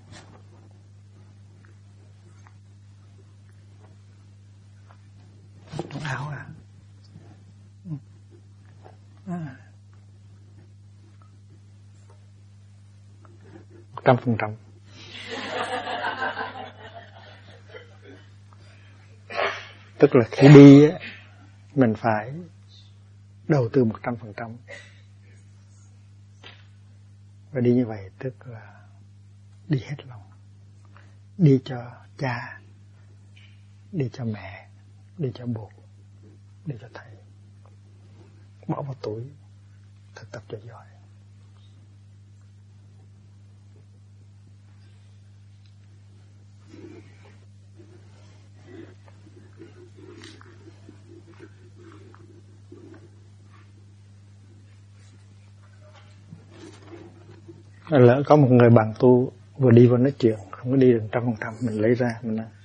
Speaker 1: Áo à? 100%. Tức là khi đi á, mình phải đầu tư 100%. Và đi như vậy tức là đi hết lòng. Đi cho cha, đi cho mẹ, đi cho Bụt, đi cho Thầy. Bỏ vào túi, thực tập cho giỏi. Lỡ có một người bạn tu vừa đi vừa nói chuyện, không có đi được 100%, mình lấy ra mình nói.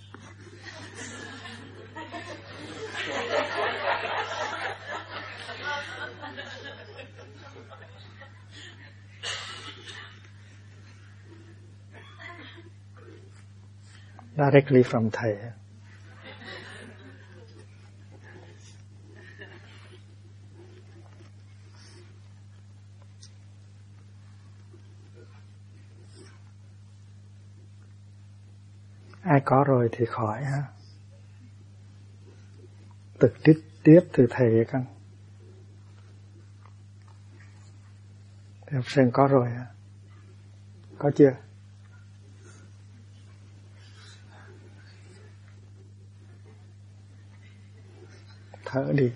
Speaker 1: Directly from Thầy. Ai có rồi thì khỏi ha. Thực tiếp từ Thầy con. Thì học sinh có rồi hả? Có chưa? Thở đi.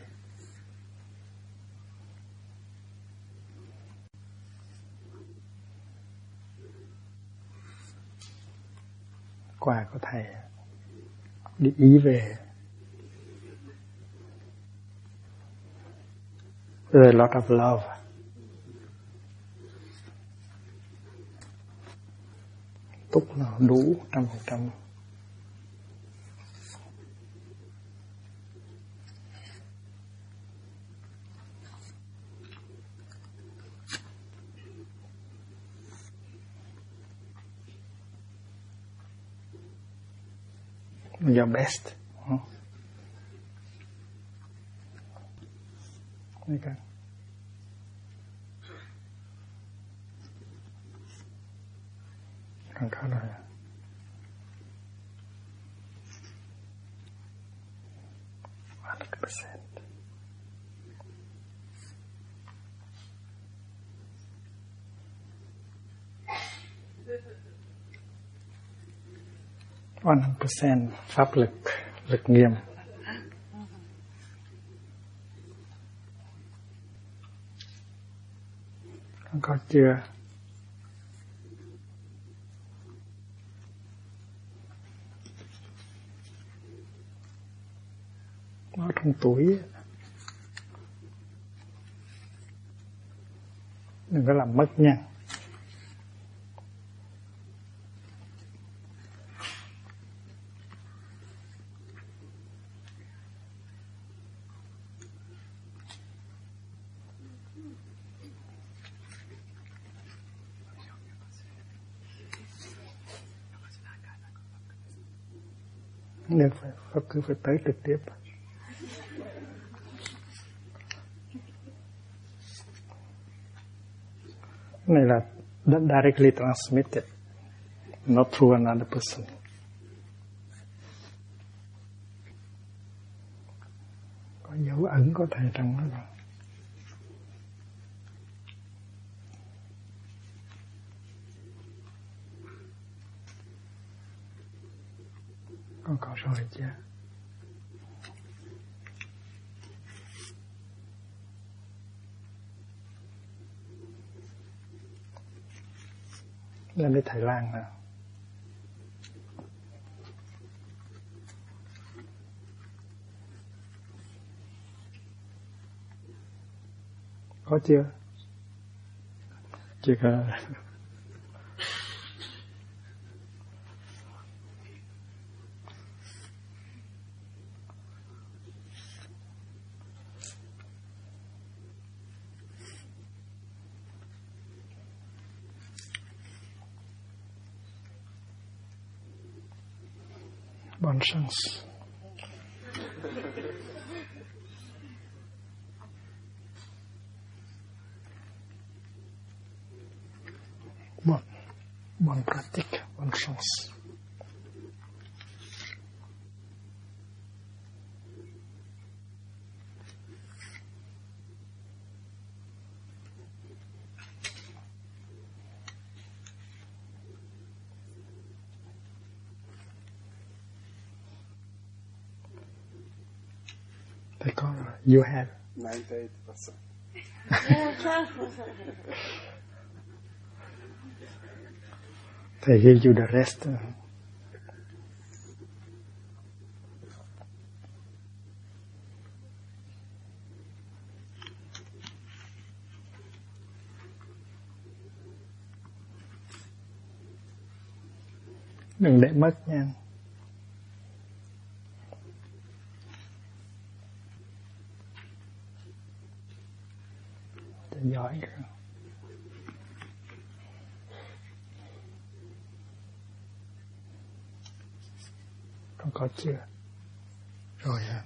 Speaker 1: Quà của Thầy đi Ý về. There's a lot of love. Túc nào đủ 100%. Your best. Đấy cả. Còn có rồi. One percent pháp lực nghiêm. Không có chưa? Nó trong túi. Đừng có làm mất nha. Nên Pháp cứ phải tới trực tiếp. Cái này là directly transmitted, not through another person. Có dấu ẩn có thể trong đó rồi. Con có rồi chứ. Lên đi Thái Lan nào. Có chưa? Chưa có. Bonne chance. Bonne pratique, bonne chance. They call you have
Speaker 2: 98%.
Speaker 1: They give you the rest. Đừng để mất nha. Giỏi. Con có chưa? Rồi hả?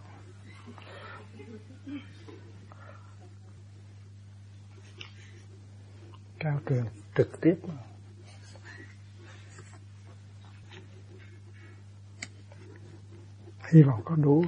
Speaker 1: Cao trường trực tiếp mà. Hy vọng có đủ.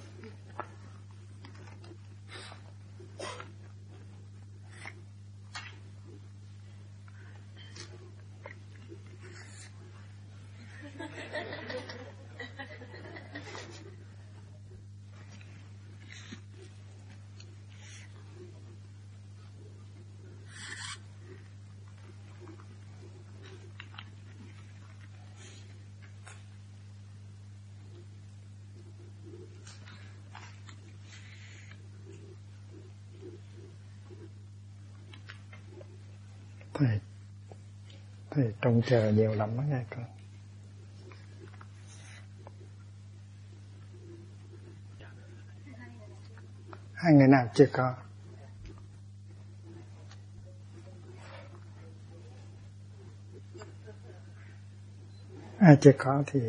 Speaker 1: Thầy trông chờ nhiều lắm đó nghe con. Hai người nào chưa có? Ai chưa có thì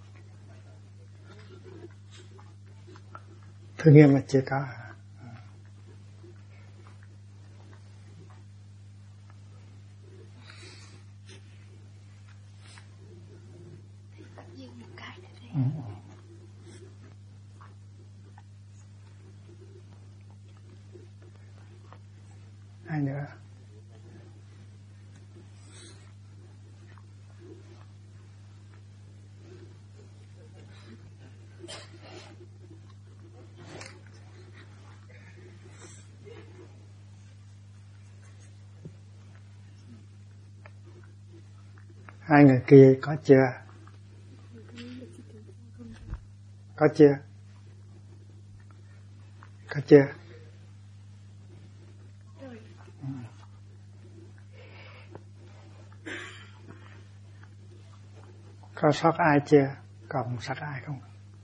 Speaker 1: Thương Nghiêm mà chưa có hả? Ai nữa? Hai người kia có chưa? Có chưa? Có chưa? Có sót ai chưa? Còn sót ai không?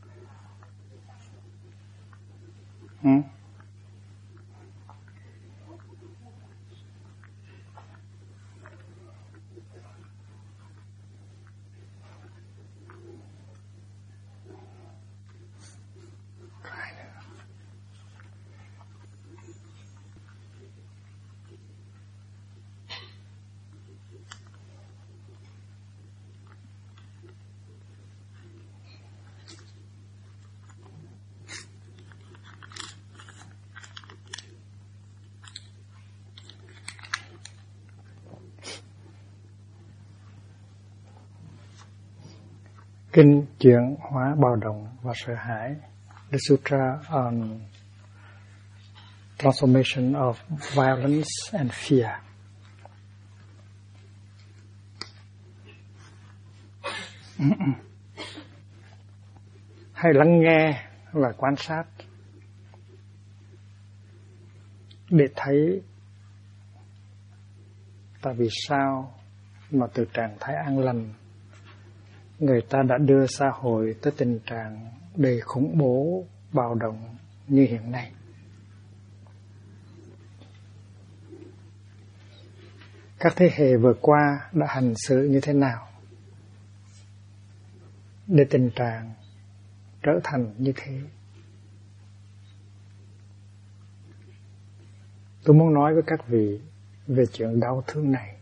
Speaker 1: Kinh chuyển hóa bạo động và sợ hãi, The Sutra on Transformation of Violence and Fear. Hãy lắng nghe và quan sát để thấy tại vì sao mà từ trạng thái an lành người ta đã đưa xã hội tới tình trạng đầy khủng bố, bạo động như hiện nay. Các thế hệ vừa qua đã hành xử như thế nào để tình trạng trở thành như thế? Tôi muốn nói với các vị về chuyện đau thương này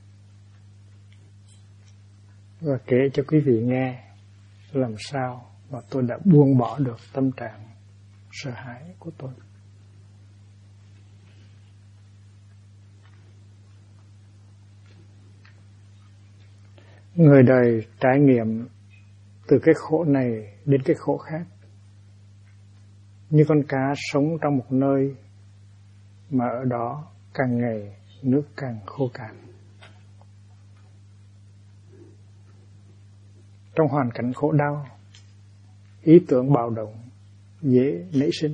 Speaker 1: và kể cho quý vị nghe làm sao mà tôi đã buông bỏ được tâm trạng sợ hãi của tôi. Người đời trải nghiệm từ cái khổ này đến cái khổ khác, như con cá sống trong một nơi mà ở đó càng ngày nước càng khô cạn. Trong hoàn cảnh khổ đau, ý tưởng bạo động dễ nảy sinh,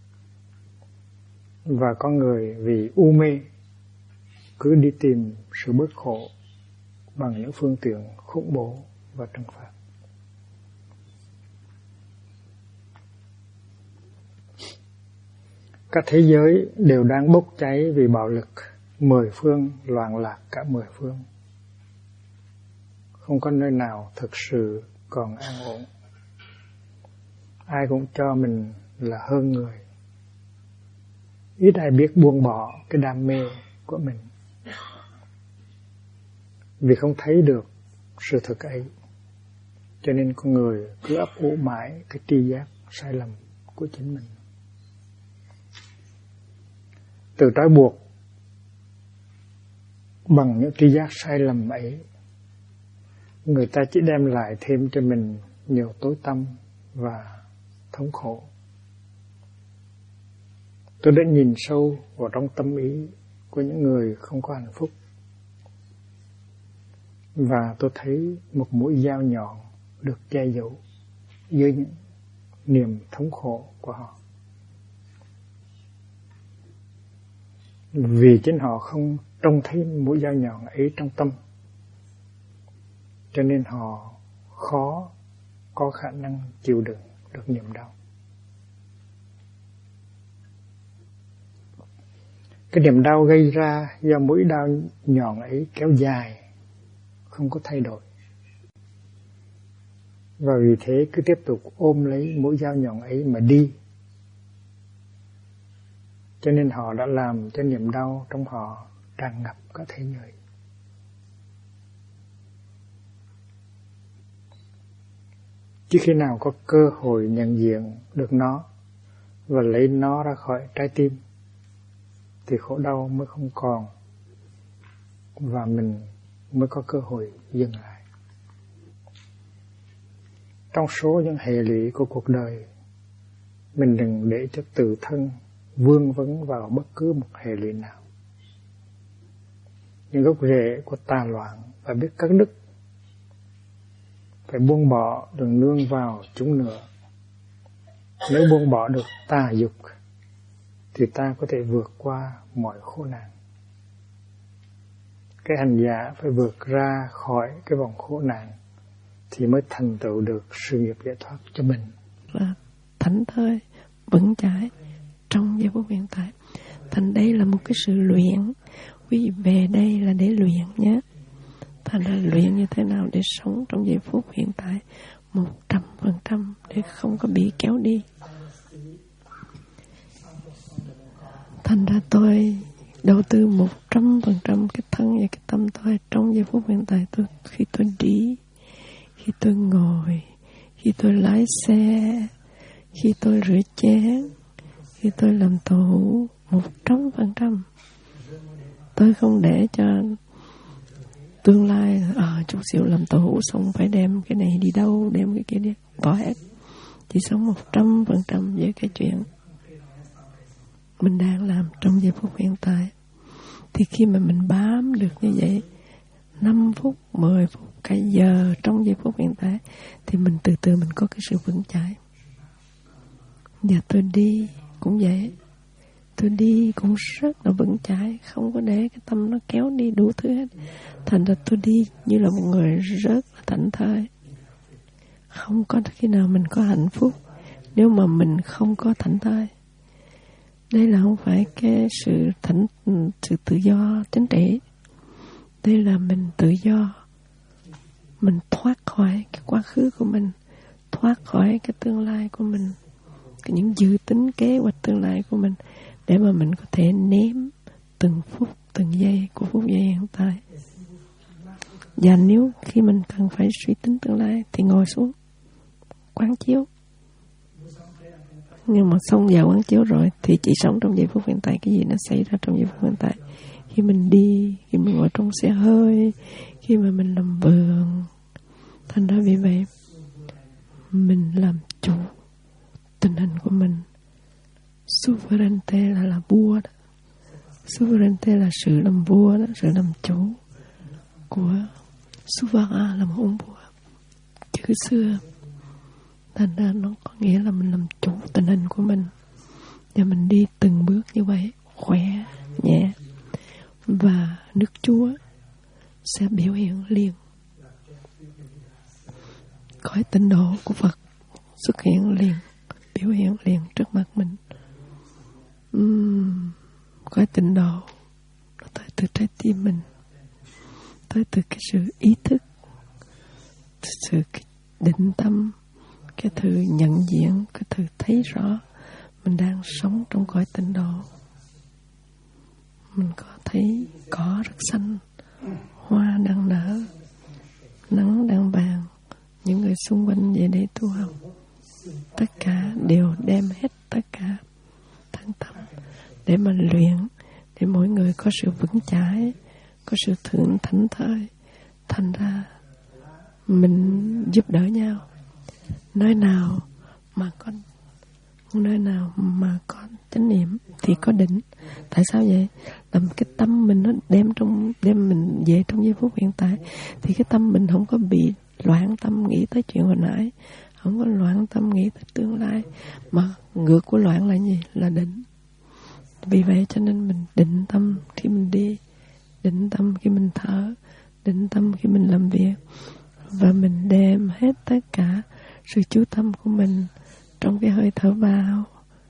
Speaker 1: và con người vì u mê cứ đi tìm sự bớt khổ bằng những phương tiện khủng bố và trừng phạt. Cả thế giới đều đang bốc cháy vì bạo lực, 10 phương loạn lạc cả 10 phương. Không có nơi nào thực sự còn an ổn. Ai cũng cho mình là hơn người. Ít ai biết buông bỏ cái đam mê của mình, vì không thấy được sự thật ấy, cho nên con người cứ ấp ủ mãi cái tri giác sai lầm của chính mình. Từ trói buộc bằng những tri giác sai lầm ấy, người ta chỉ đem lại thêm cho mình nhiều tối tăm và thống khổ. Tôi đã nhìn sâu vào trong tâm ý của những người không có hạnh phúc, và tôi thấy một mũi dao nhọn được che giấu dưới những niềm thống khổ của họ. Vì chính họ không trông thấy mũi dao nhọn ấy trong tâm, cho nên họ khó có khả năng chịu đựng được niềm đau. Cái niềm đau gây ra do mũi đao nhọn ấy kéo dài, không có thay đổi, và vì thế cứ tiếp tục ôm lấy mũi dao nhọn ấy mà đi. Cho nên họ đã làm cho niềm đau trong họ tràn ngập cả thế giới. Chỉ khi nào có cơ hội nhận diện được nó và lấy nó ra khỏi trái tim thì khổ đau mới không còn và mình mới có cơ hội dừng lại. Trong số những hệ lụy của cuộc đời, mình đừng để cho tự thân vương vấn vào bất cứ một hệ lụy nào. Những gốc rễ của tà loạn phải biết cắt đứt, phải buông bỏ, đừng nương vào chúng nữa. Nếu buông bỏ được tà dục thì ta có thể vượt qua mọi khổ nạn. Cái hành giả phải vượt ra khỏi cái vòng khổ nạn thì mới thành tựu được sự nghiệp giải thoát cho mình.
Speaker 2: Là thảnh thơi, vững chãi trong giây phút hiện tại. Thành đây là một cái sự luyện. Quý vị về đây là để luyện nhé. Thành ra luyện như thế nào để sống trong giây phút hiện tại 100% để không có bị kéo đi. Thành ra tôi đầu tư 100% cái thân và cái tâm tôi trong giây phút hiện tại. Khi tôi đi, khi tôi ngồi, khi tôi lái xe, khi tôi rửa chén, khi tôi làm tủ, 100%. Tôi không để cho tương lai chút xíu làm tổ hũ xong phải đem cái này đi đâu, đem cái kia đi, bỏ hết. Chỉ sống 100% với cái chuyện mình đang làm trong giây phút hiện tại. Thì khi mà mình bám được như vậy 5 phút, 10 phút, cả giờ trong giây phút hiện tại thì mình từ từ mình có cái sự vững chãi. Và tôi đi cũng vậy. Tôi đi cũng rất là vững chãi, không có để cái tâm nó kéo đi đủ thứ hết. Thành ra tôi đi như là một người rất là thảnh thơi. Không có khi nào mình có hạnh phúc nếu mà mình không có thảnh thơi. Đây là không phải cái sự tự do chính trị. Đây là mình tự do. Mình thoát khỏi cái quá khứ của mình, thoát khỏi cái tương lai của mình, những dự tính kế hoạch tương lai của mình, để mà mình có thể nếm từng phút, từng giây của phút giây hiện tại. Và nếu khi mình cần phải suy tính tương lai thì ngồi xuống quán chiếu. Nhưng mà xong giờ quán chiếu rồi thì chỉ sống trong giây phút hiện tại. Cái gì nó xảy ra trong giây phút hiện tại, khi mình đi, khi mình ngồi trong xe hơi, khi mà mình làm vườn. Thành ra vì vậy mình làm chủ tình hình của mình. Sovereignty là vua đó. Sovereignty là sự làm vua đó, sự làm chủ của Suvara là một ông vua chữ xưa. Thành ra nó có nghĩa là mình làm chủ tình hình của mình. Và mình đi từng bước như vậy, khỏe, nhẹ. Và Đức Chúa sẽ biểu hiện liền. Cõi tịnh độ của Phật xuất hiện liền, biểu hiện liền trước mặt mình. Cõi tịnh độ nó tới từ trái tim mình, tới từ cái sự ý thức, từ sự định tâm, cái thứ nhận diện, cái thứ thấy rõ mình đang sống trong cõi tịnh độ. Mình có thấy cỏ rất xanh, hoa đang nở, nắng đang vàng, những người xung quanh về đây tu học, tất cả đều đem hết tất cả thân tâm để mà luyện, để mỗi người có sự vững chãi, có sự thượng thảnh thơi. Thành ra mình giúp đỡ nhau. Nơi nào mà có chánh niệm thì có định. Tại sao vậy? Làm cái tâm mình nó đem mình về trong giây phút hiện tại, thì cái tâm mình không có bị loạn tâm nghĩ tới chuyện hồi nãy, không có loạn tâm nghĩ tới tương lai, mà ngược của loạn là gì? Là định. Vì vậy cho nên mình định tâm khi mình đi, định tâm khi mình thở, định tâm khi mình làm việc, và mình đem hết tất cả sự chú tâm của mình trong cái hơi thở vào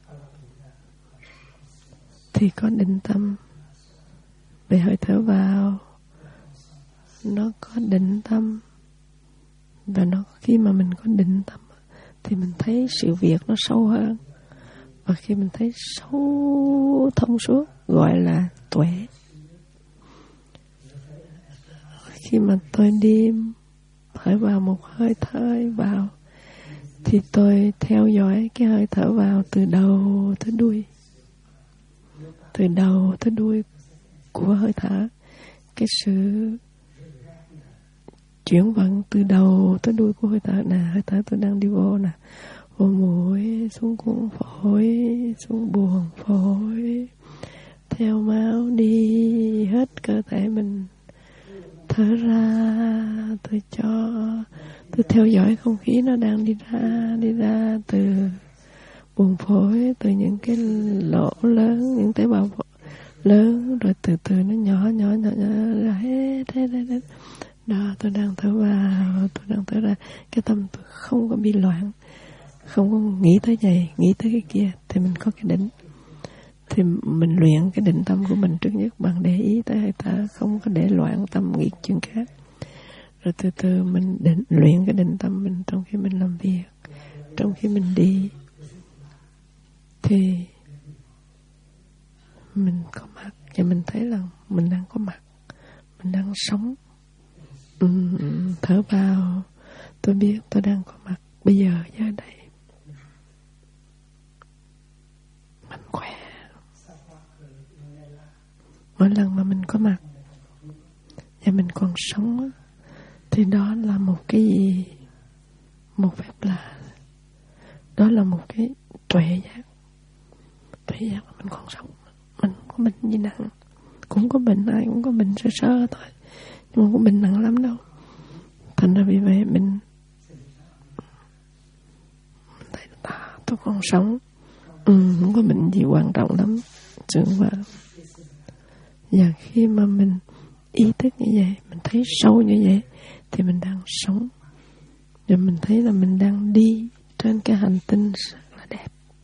Speaker 2: thì có định tâm. Về hơi thở vào nó có định tâm, và nó khi mà mình có định tâm thì mình thấy sự việc nó sâu hơn. Và khi mình thấy sâu thông suốt gọi là tuệ. Khi mà tôi đi thở vào một hơi thở vào thì tôi theo dõi cái hơi thở vào từ đầu tới đuôi. từ đầu tới đuôi của hơi thở, cái sự chuyển vận từ đầu tới đuôi của hơi thở nè, hơi thở tôi đang đi vô nè, vô mũi, xuống cuống phổi, xuống buồng phổi, theo máu đi hết cơ thể mình, thở ra, tôi theo dõi không khí nó đang đi ra từ buồng phổi, từ những cái lỗ lớn, những tế bào lớn, rồi từ từ nó nhỏ ra hết. Đó, tôi đang thở vào, tôi đang thở ra, cái tâm tôi không có bị loạn, không có nghĩ tới này, nghĩ tới cái kia, thì mình có cái định. Thì mình luyện cái định tâm của mình trước nhất bằng để ý tới hơi thở, không có để loạn tâm nghĩ chuyện khác. Rồi từ từ mình luyện cái định tâm mình trong khi mình làm việc, trong khi mình đi, thì mình có mặt và mình thấy là mình đang có mặt, mình đang sống. Thở vào, tôi biết tôi đang có mặt bây giờ ở đây. Mình khỏe. Mỗi lần mà mình có mặt và mình còn sống, thì đó là một cái gì? Một phép lạ. Đó là một cái tuệ giác. Tuệ giác là mình còn sống. Mình không có bệnh gì nặng. Cũng có bệnh, ai cũng có bệnh sơ sơ thôi, nhưng mà không có bệnh nặng lắm đâu. Thành ra vì vậy mình thấy tôi còn sống, không có bệnh gì quan trọng lắm. Và khi mà mình ý thức như vậy, mình thấy sâu như vậy, thì mình đang sống. Và mình thấy là mình đang đi trên cái hành tinh rất là đẹp.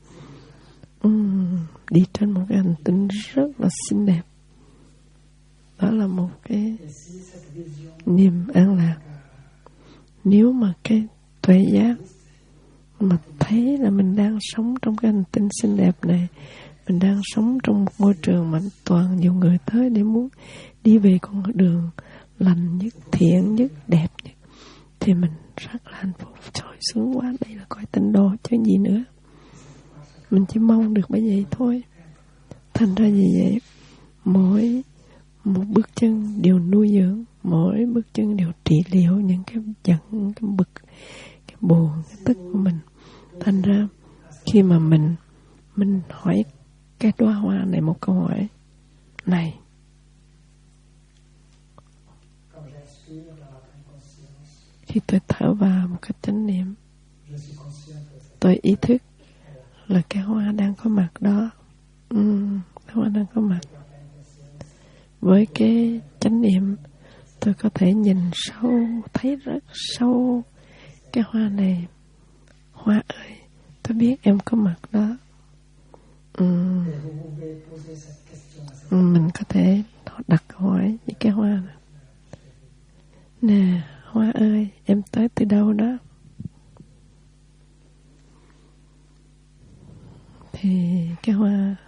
Speaker 2: Đi trên một cái hành tinh rất là xinh đẹp. Đó là một cái niềm an lạc. Nếu mà cái tuệ giác mà thấy là mình đang sống trong cái hành tinh xinh đẹp này, mình đang sống trong một môi trường mà toàn nhiều người tới để muốn đi về con đường lành nhất, thiện nhất, đẹp nhất, thì mình rất là hạnh phúc. Trời, sướng quá, đây là cõi tịnh độ chứ gì nữa. Mình chỉ mong được bởi vậy thôi. Thành ra vì vậy, mỗi một bước chân đều nuôi dưỡng, mỗi bước chân đều trị liệu những cái giận, cái bực, cái buồn, cái tức của mình. Thành ra khi mà mình hỏi cái đóa hoa này một câu hỏi này: khi tôi thở vào một cách chánh niệm, tôi ý thức là cái hoa đang có mặt đó. Cái hoa đang có mặt. Với cái chánh niệm, tôi có thể nhìn sâu, thấy rất sâu cái hoa này. Hoa ơi, tôi biết em có mặt đó. Mình có thể đặt câu hỏi với cái hoa này: nè, hoa ơi, em tới từ đâu đó? Thì cái hoa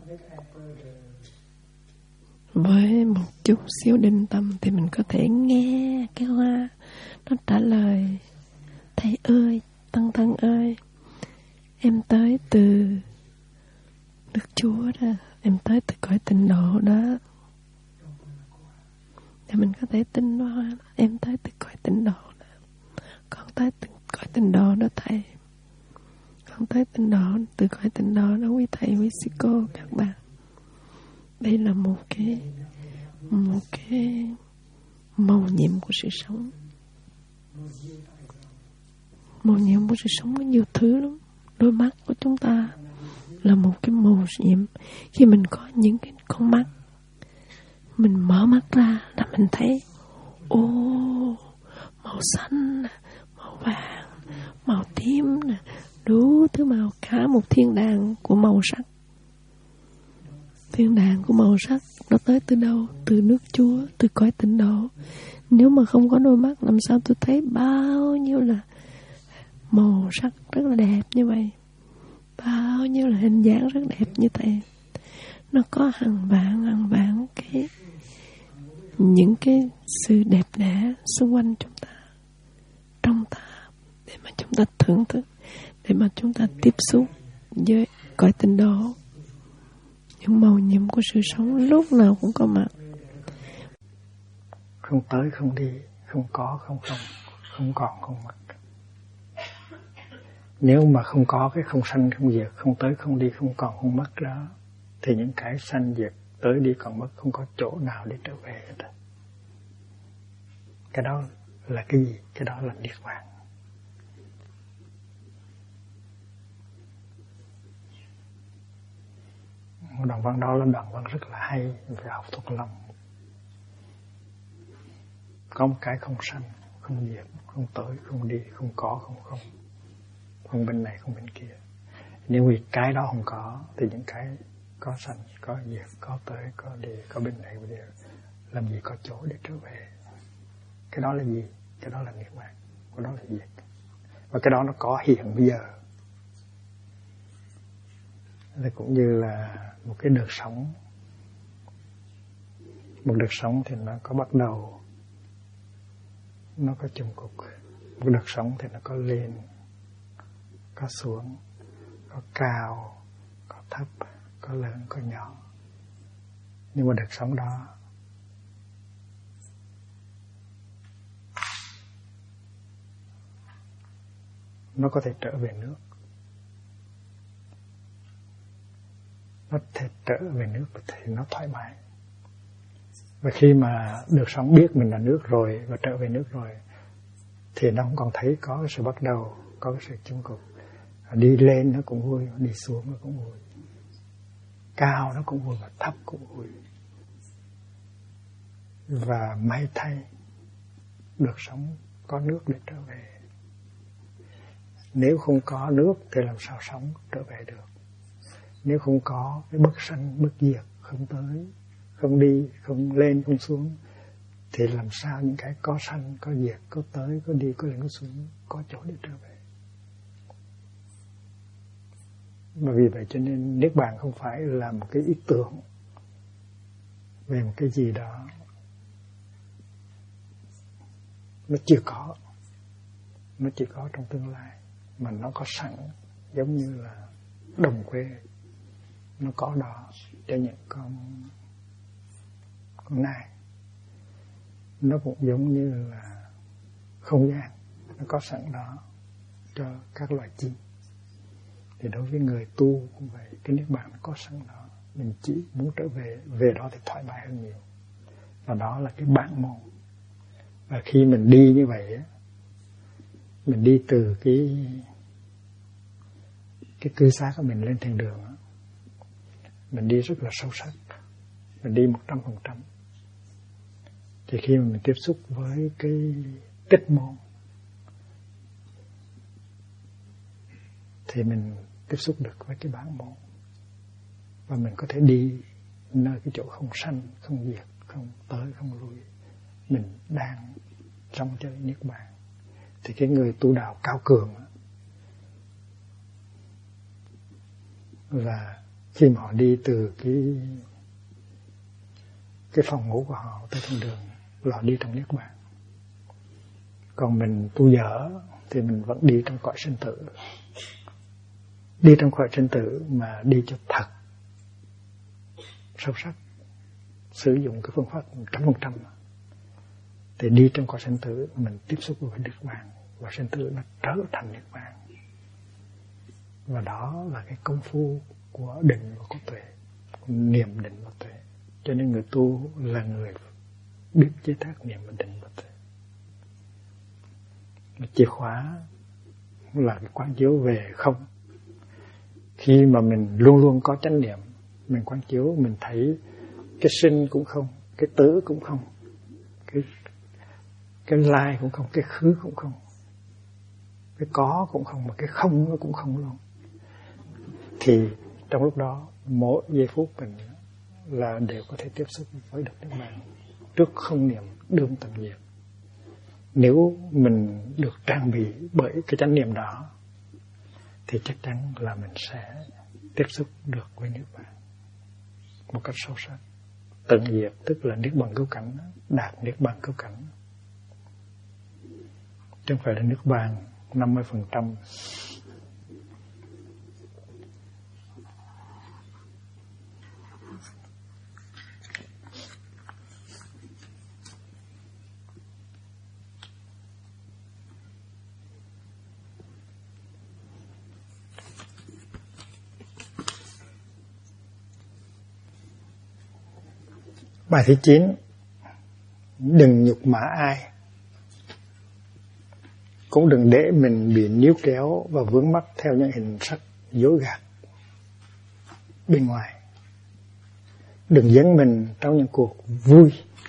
Speaker 2: với một chút xíu định tâm thì mình có thể nghe cái hoa nó trả lời: thầy ơi, Tân Tân ơi, em tới từ Đức Chúa đó, em tới từ cõi tịnh độ đó. Thì mình có thể tin nó: em tới từ cõi tịnh độ đó, con tới từ cõi tịnh độ đó thầy, con tới tịnh độ, từ cõi tịnh độ đó quý thầy, quý sư cô, các bạn. Đây là một cái mầu nhiệm của sự sống. Mầu nhiệm của sự sống có nhiều thứ lắm. Đôi mắt của chúng ta là một cái mầu nhiệm. Khi mình có những cái con mắt, mình mở mắt ra là mình thấy màu xanh, màu vàng, màu tím, đủ thứ màu, cả một thiên đàng của màu sắc. Thiên đàng của màu sắc nó tới từ đâu? Từ nước Chúa, từ cõi tịnh độ. Nếu mà không có đôi mắt, làm sao tôi thấy bao nhiêu là màu sắc rất là đẹp như vậy, bao nhiêu là hình dáng rất đẹp như thế. Nó có hàng vạn những cái sự đẹp đẽ xung quanh chúng ta, trong ta, để mà chúng ta thưởng thức, để mà chúng ta tiếp xúc với cõi tịnh độ. những màu nhiệm của sự sống lúc nào cũng có mặt.
Speaker 1: Không tới không đi, không có không không, không còn không mất. Nếu mà không có cái không sanh không diệt, không tới không đi, không còn không mất đó, thì những cái sanh diệt tới đi còn mất không có chỗ nào để trở về hết. Cái đó là cái gì? Cái đó là niết bàn. Đoạn văn đó là đoạn văn rất là hay về học thuộc lòng. Có một cái không sanh, không diệt, không tới, không đi, không có, không không. Không bên này, không bên kia. Nếu vì cái đó không có, thì những cái có sanh, có diệt, có tới, có đi, có bên này, bên kia, làm gì có chỗ để trở về. Cái đó là gì? Cái đó là niết bàn. Cái đó là diệt. Và cái đó nó có hiện bây giờ. Thì cũng như là một cái đợt sóng. Một đợt sóng thì nó có bắt đầu, nó có chung cục. Một đợt sóng thì nó có lên, có xuống, có cao, có thấp, có lớn, có nhỏ. Nhưng mà đợt sóng đó nó có thể trở về nước. Nó thể trở về nước thì nó thoải mái. Và khi mà được sống biết mình là nước rồi và trở về nước rồi, thì nó không còn thấy có cái sự bắt đầu, có cái sự chung cục. Đi lên nó cũng vui, đi xuống nó cũng vui. Cao nó cũng vui và thấp cũng vui. Và may thay được sống có nước để trở về. Nếu không có nước thì làm sao sống trở về được. Nếu không có cái bất sanh, bất diệt, không tới, không đi, không lên, không xuống, thì làm sao những cái có sanh, có diệt, có tới, có đi, có lên, có xuống, có chỗ để trở về. Và vì vậy cho nên niết bàn không phải là một cái ý tưởng về một cái gì đó nó chưa có, nó chỉ có trong tương lai, mà nó có sẵn, giống như là đồng quê nó có đó cho những con nai. Nó cũng giống như là không gian, nó có sẵn đó cho các loài chim. Thì đối với người tu cũng vậy, cái niết bàn nó có sẵn đó. Mình chỉ muốn trở về đó thì thoải mái hơn nhiều. Và đó là cái bản môn. Và khi mình đi như vậy, mình đi từ cái cư xá của mình lên thiên đường, mình đi rất là sâu sắc, mình đi 100%. Thì khi mà mình tiếp xúc với cái kết môn thì mình tiếp xúc được với cái bản môn. Và mình có thể đi nơi cái chỗ không sanh, không diệt, không tới, không lui. Mình đang trong chơi niết bàn. Thì cái người tu đạo cao cường là khi mà họ đi từ cái phòng ngủ của họ tới thiên đường là đi trong niết bàn. Còn mình tu dở thì mình vẫn đi trong cõi sinh tử. Đi trong cõi sinh tử mà đi cho thật sâu sắc, sử dụng cái phương pháp 100%. Thì đi trong cõi sinh tử mình tiếp xúc với niết bàn, và sinh tử nó trở thành niết bàn. Và đó là cái công phu của định và của tuệ, niệm định và tuệ. Cho nên người tu là người biết chế tác niệm và định và tuệ. Chìa khóa là cái quán chiếu về không. Khi mà mình luôn luôn có chánh niệm, mình quán chiếu, mình thấy cái sinh cũng không, cái tử cũng không, cái lai cũng không, cái khứ cũng không, cái có cũng không, mà cái không nó cũng không luôn. Thì trong lúc đó mỗi giây phút mình là đều có thể tiếp xúc với được niết bàn trước không niệm đương tận diệt. Nếu mình được trang bị bởi cái chánh niệm đó thì chắc chắn là mình sẽ tiếp xúc được với niết bàn một cách sâu sắc. Tận diệt tức là niết bàn cứu cảnh, đạt niết bàn cứu cảnh, chứ không phải là niết bàn 50%. Bài thứ 9: đừng nhục mạ ai, cũng đừng để mình bị níu kéo và vướng mắc theo những hình sắc dối gạt bên ngoài. Đừng dẫn mình trong những cuộc vui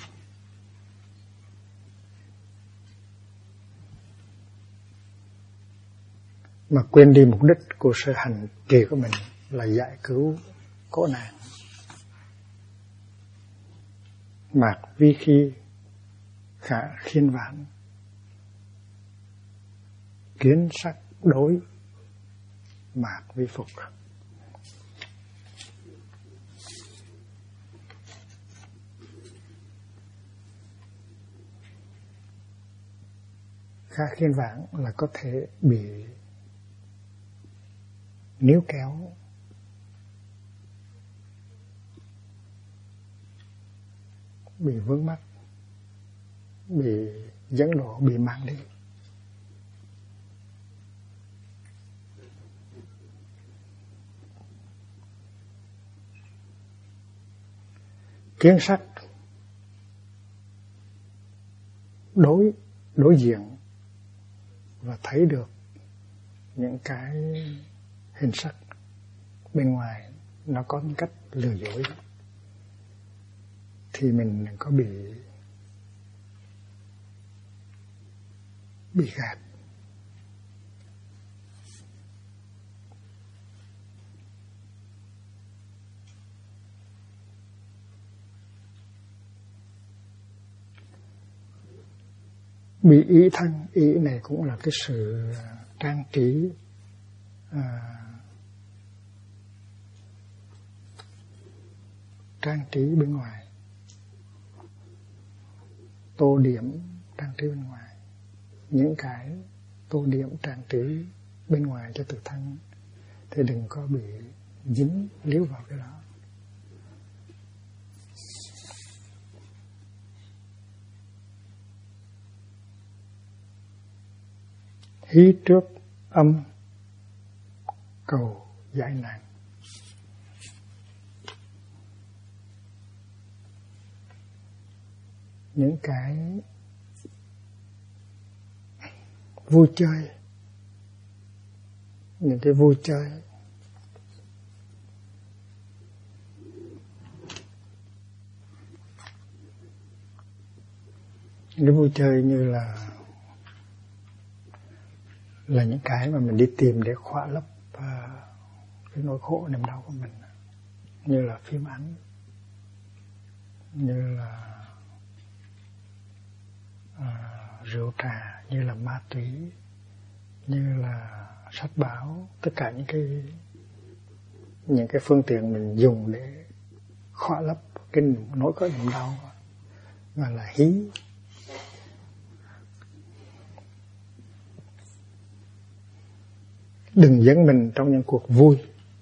Speaker 1: mà quên đi mục đích của sự hành trì của mình là giải cứu khổ nạn. Mạc vi khi khả khiên vãn, kiến sắc đối mạc vi phục. Khả khiên vãn là có thể bị níu kéo, bị vướng mắc, bị dẫn độ, bị mang đi. Kiến sắc đối diện và thấy được những cái hình sắc bên ngoài nó có những cách lừa dối, thì mình đừng có bị gạt. Bị ý thân, ý này cũng là cái sự trang trí, trang trí bên ngoài, tô điểm trang trí bên ngoài. Những cái tô điểm trang trí bên ngoài cho tự thân thì đừng có bị dính líu vào cái đó. Hí trước âm cầu giải nạn. Những cái vui chơi, những cái vui chơi như là những cái mà mình đi tìm để khỏa lấp cái nỗi khổ niềm đau của mình, như là phim ảnh, như là rượu trà, như là ma túy, như là sách báo, tất cả những cái phương tiện mình dùng để khỏa lấp cái nỗi khổ niềm đau, gọi là hí. Đừng dẫn mình trong những cuộc vui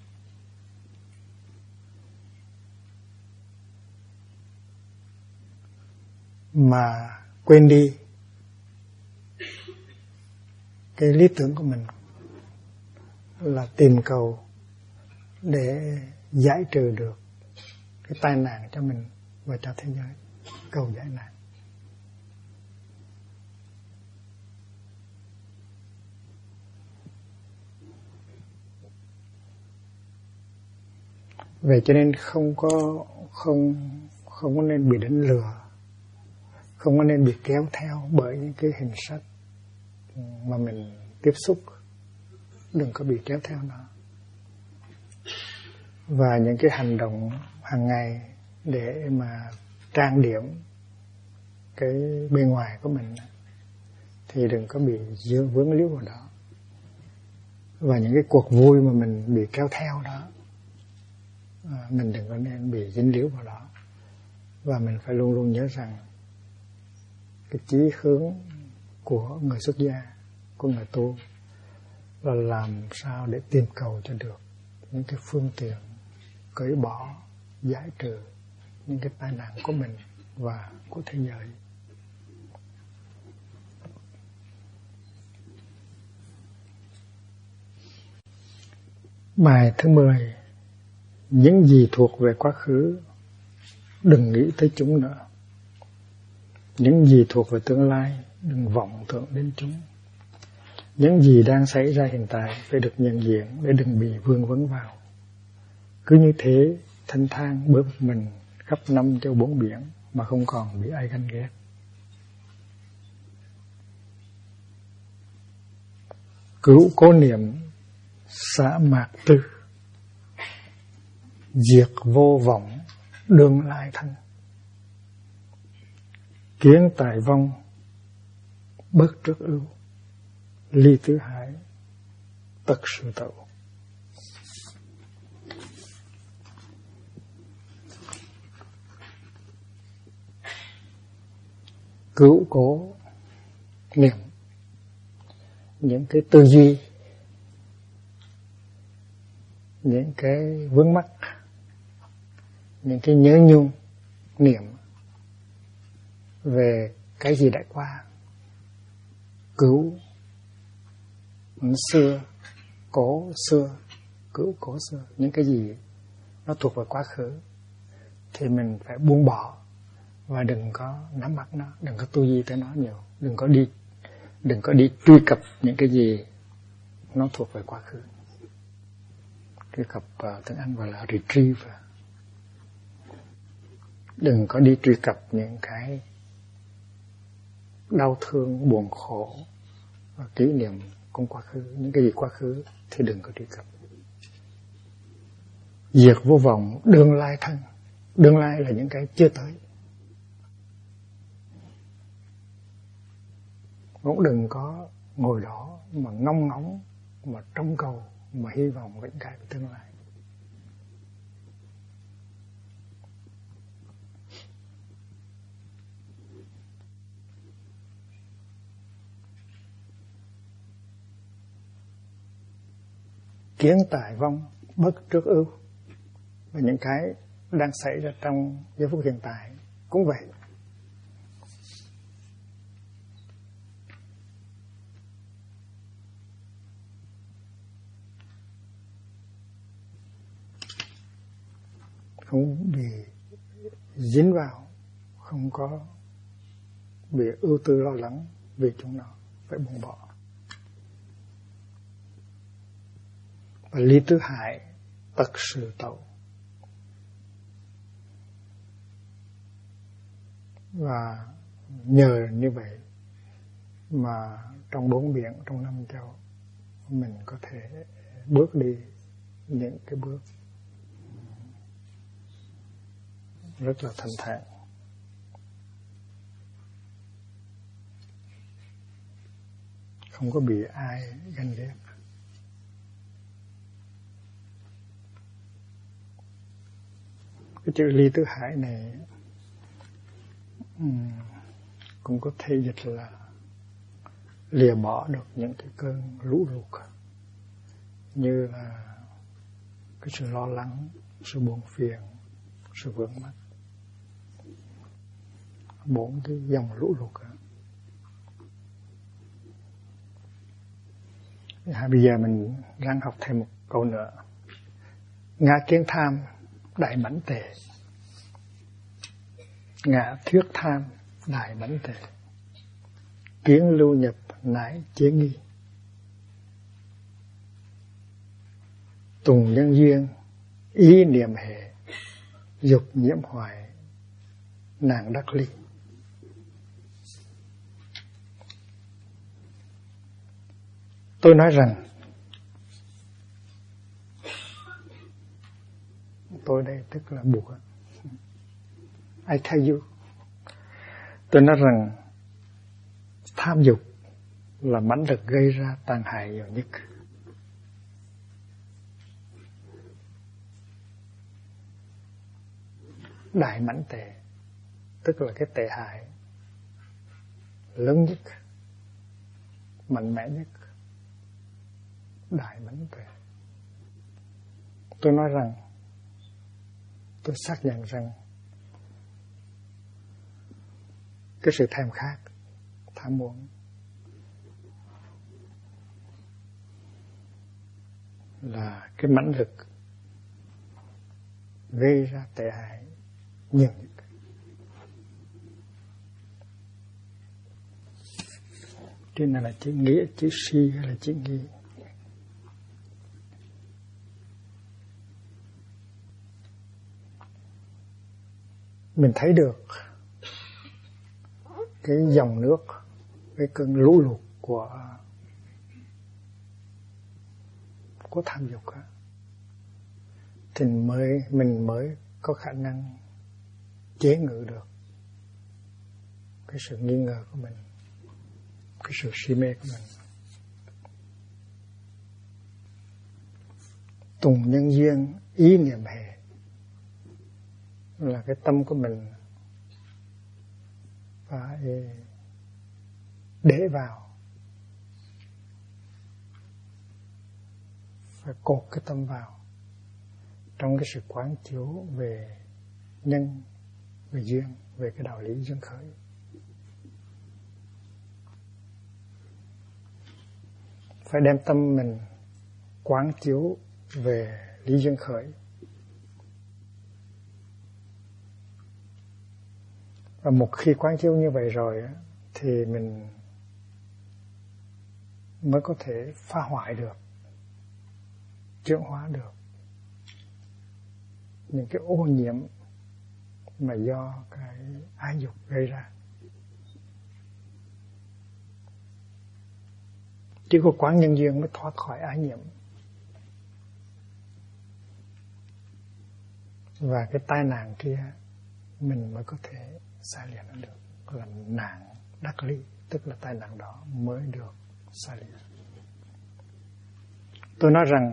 Speaker 1: mà quên đi cái lý tưởng của mình là tìm cầu để giải trừ được cái tai nạn cho mình và cho thế giới, cầu giải nạn. Vậy cho nên không có nên bị đánh lừa, không có nên bị kéo theo bởi những cái hình sắc mà mình tiếp xúc. Đừng có bị kéo theo nó. Và những cái hành động hàng ngày để mà trang điểm cái bên ngoài của mình thì đừng có bị vướng líu vào đó. Và những cái cuộc vui mà mình bị kéo theo đó, mình đừng có nên bị dính líu vào đó. Và mình phải luôn luôn nhớ rằng cái chí hướng của người xuất gia, của người tu là làm sao để tìm cầu cho được những cái phương tiện cởi bỏ, giải trừ những cái tai nạn của mình và của thế giới. Bài thứ 10: những gì thuộc về quá khứ đừng nghĩ tới chúng nữa. Những gì thuộc về tương lai, đừng vọng tưởng đến chúng. Những gì đang xảy ra hiện tại phải được nhận diện để đừng bị vương vấn vào. Cứ như thế, thanh thang bước mình khắp năm châu bốn biển mà không còn bị ai ganh ghét. Cửu cố niệm xả mạc tư, diệt vô vọng đương lai thân. Kiến tài vong bất trước ưu, ly tứ hải tất sự tậu. Cửu cố niệm, những cái tư duy, những cái vướng mắc, những cái nhớ nhung niệm về cái gì đã qua. Cửu xưa, cố xưa, cửu cố xưa, những cái gì nó thuộc về quá khứ thì mình phải buông bỏ và đừng có nắm bắt nó, đừng có tu duy tới nó nhiều, đừng có đi truy cập những cái gì nó thuộc về quá khứ. Truy cập tiếng Anh gọi là retrieve. Đừng có đi truy cập những cái đau thương, buồn khổ và kỷ niệm của quá khứ. Những cái gì quá khứ thì đừng có truy cập. Diệt vô vọng đương lai thân. Đương lai là những cái chưa tới. Cũng đừng có ngồi đó mà ngóng ngóng, mà trông cầu, mà hy vọng những cái của tương lai. Kiến tài vong bất trước ưu. Và những cái đang xảy ra trong giây phút hiện tại cũng vậy. Không bị dính vào, không có bị ưu tư lo lắng vì chúng nó, phải buông bỏ. Và ly tứ hải tất sự tậu. Và nhờ như vậy mà trong bốn biển, trong năm châu, mình có thể bước đi những cái bước rất là thanh thản. Không có bị ai ganh ghét. Cái chữ ly tứ hải này cũng có thể dịch là lìa bỏ được những cái cơn lũ lụt, như là cái sự lo lắng, sự buồn phiền, sự vướng mắc, 4 cái dòng lũ lụt. Bây giờ mình đang học thêm một câu nữa. Ngã kiến tham đại mãnh tề, ngã thuyết tham đại mãnh tề, kiến lưu nhập nãi chế nghi, tùng nhân duyên ý niệm hệ, dục nhiễm hoại nàng đắc ly. Tôi nói rằng, tôi đây tức là buộc. I tell you. Tôi nói rằng tham dục là mãnh lực gây ra tàn hại nhiều nhất. Đại mãnh tệ, tức là cái tệ hại lớn nhất, mạnh mẽ nhất. Đại mãnh tệ. Tôi nói rằng, tôi xác nhận rằng cái sự thèm khát, tham muốn là cái mãnh lực gây ra tệ hại nhiều nhất. Trên này là chữ nghĩa, chữ si hay là chữ nghi? Mình thấy được cái dòng nước, cái cơn lũ lụt của tham dục á, thì mình mới có khả năng chế ngự được cái sự nghi ngờ của mình, cái sự si mê của mình. Tùng nhân duyên, ý niệm hệ là cái tâm của mình phải để vào, phải cột cái tâm vào trong cái sự quán chiếu về nhân, về duyên, về cái đạo lý duyên khởi. Phải đem tâm mình quán chiếu về lý duyên khởi. Và một khi quán chiếu như vậy rồi thì mình mới có thể phá hoại được, chuyển hóa được những cái ô nhiễm mà do cái ái dục gây ra. Chỉ có quán nhân duyên mới thoát khỏi ái nhiễm. Và cái tai nạn kia mình mới có thể xả lìa nó được. Là nạn đắc lý, tức là tai nạn đó mới được xả lìa. Tôi nói rằng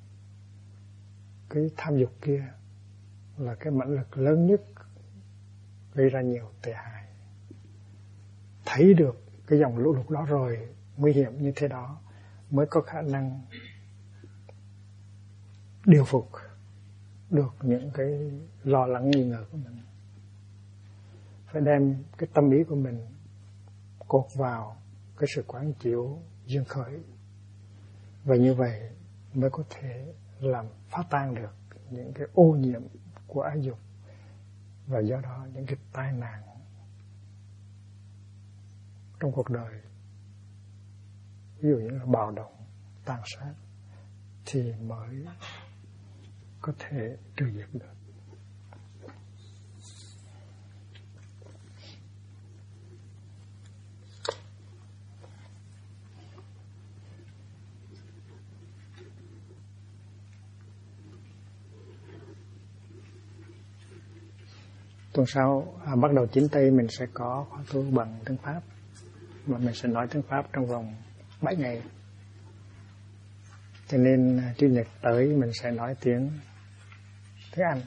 Speaker 1: cái tham dục kia là cái mãnh lực lớn nhất gây ra nhiều tệ hại. Thấy được cái dòng lũ lụt đó rồi, nguy hiểm như thế đó, mới có khả năng điều phục được những cái lo lắng nghi ngờ của mình. Phải đem cái tâm ý của mình cột vào cái sự quán chiếu duyên khởi. Và như vậy mới có thể làm phá tan được những cái ô nhiễm của ái dục, và do đó những cái tai nạn trong cuộc đời, ví dụ như là bạo động, tàn sát, thì mới có thể trừ diệt được. Tuần sau bắt đầu 9 Tây mình sẽ có khóa tu bằng tiếng Pháp, và mình sẽ nói tiếng Pháp trong vòng 7 ngày. Cho nên Chủ nhật tới mình sẽ nói tiếng Anh.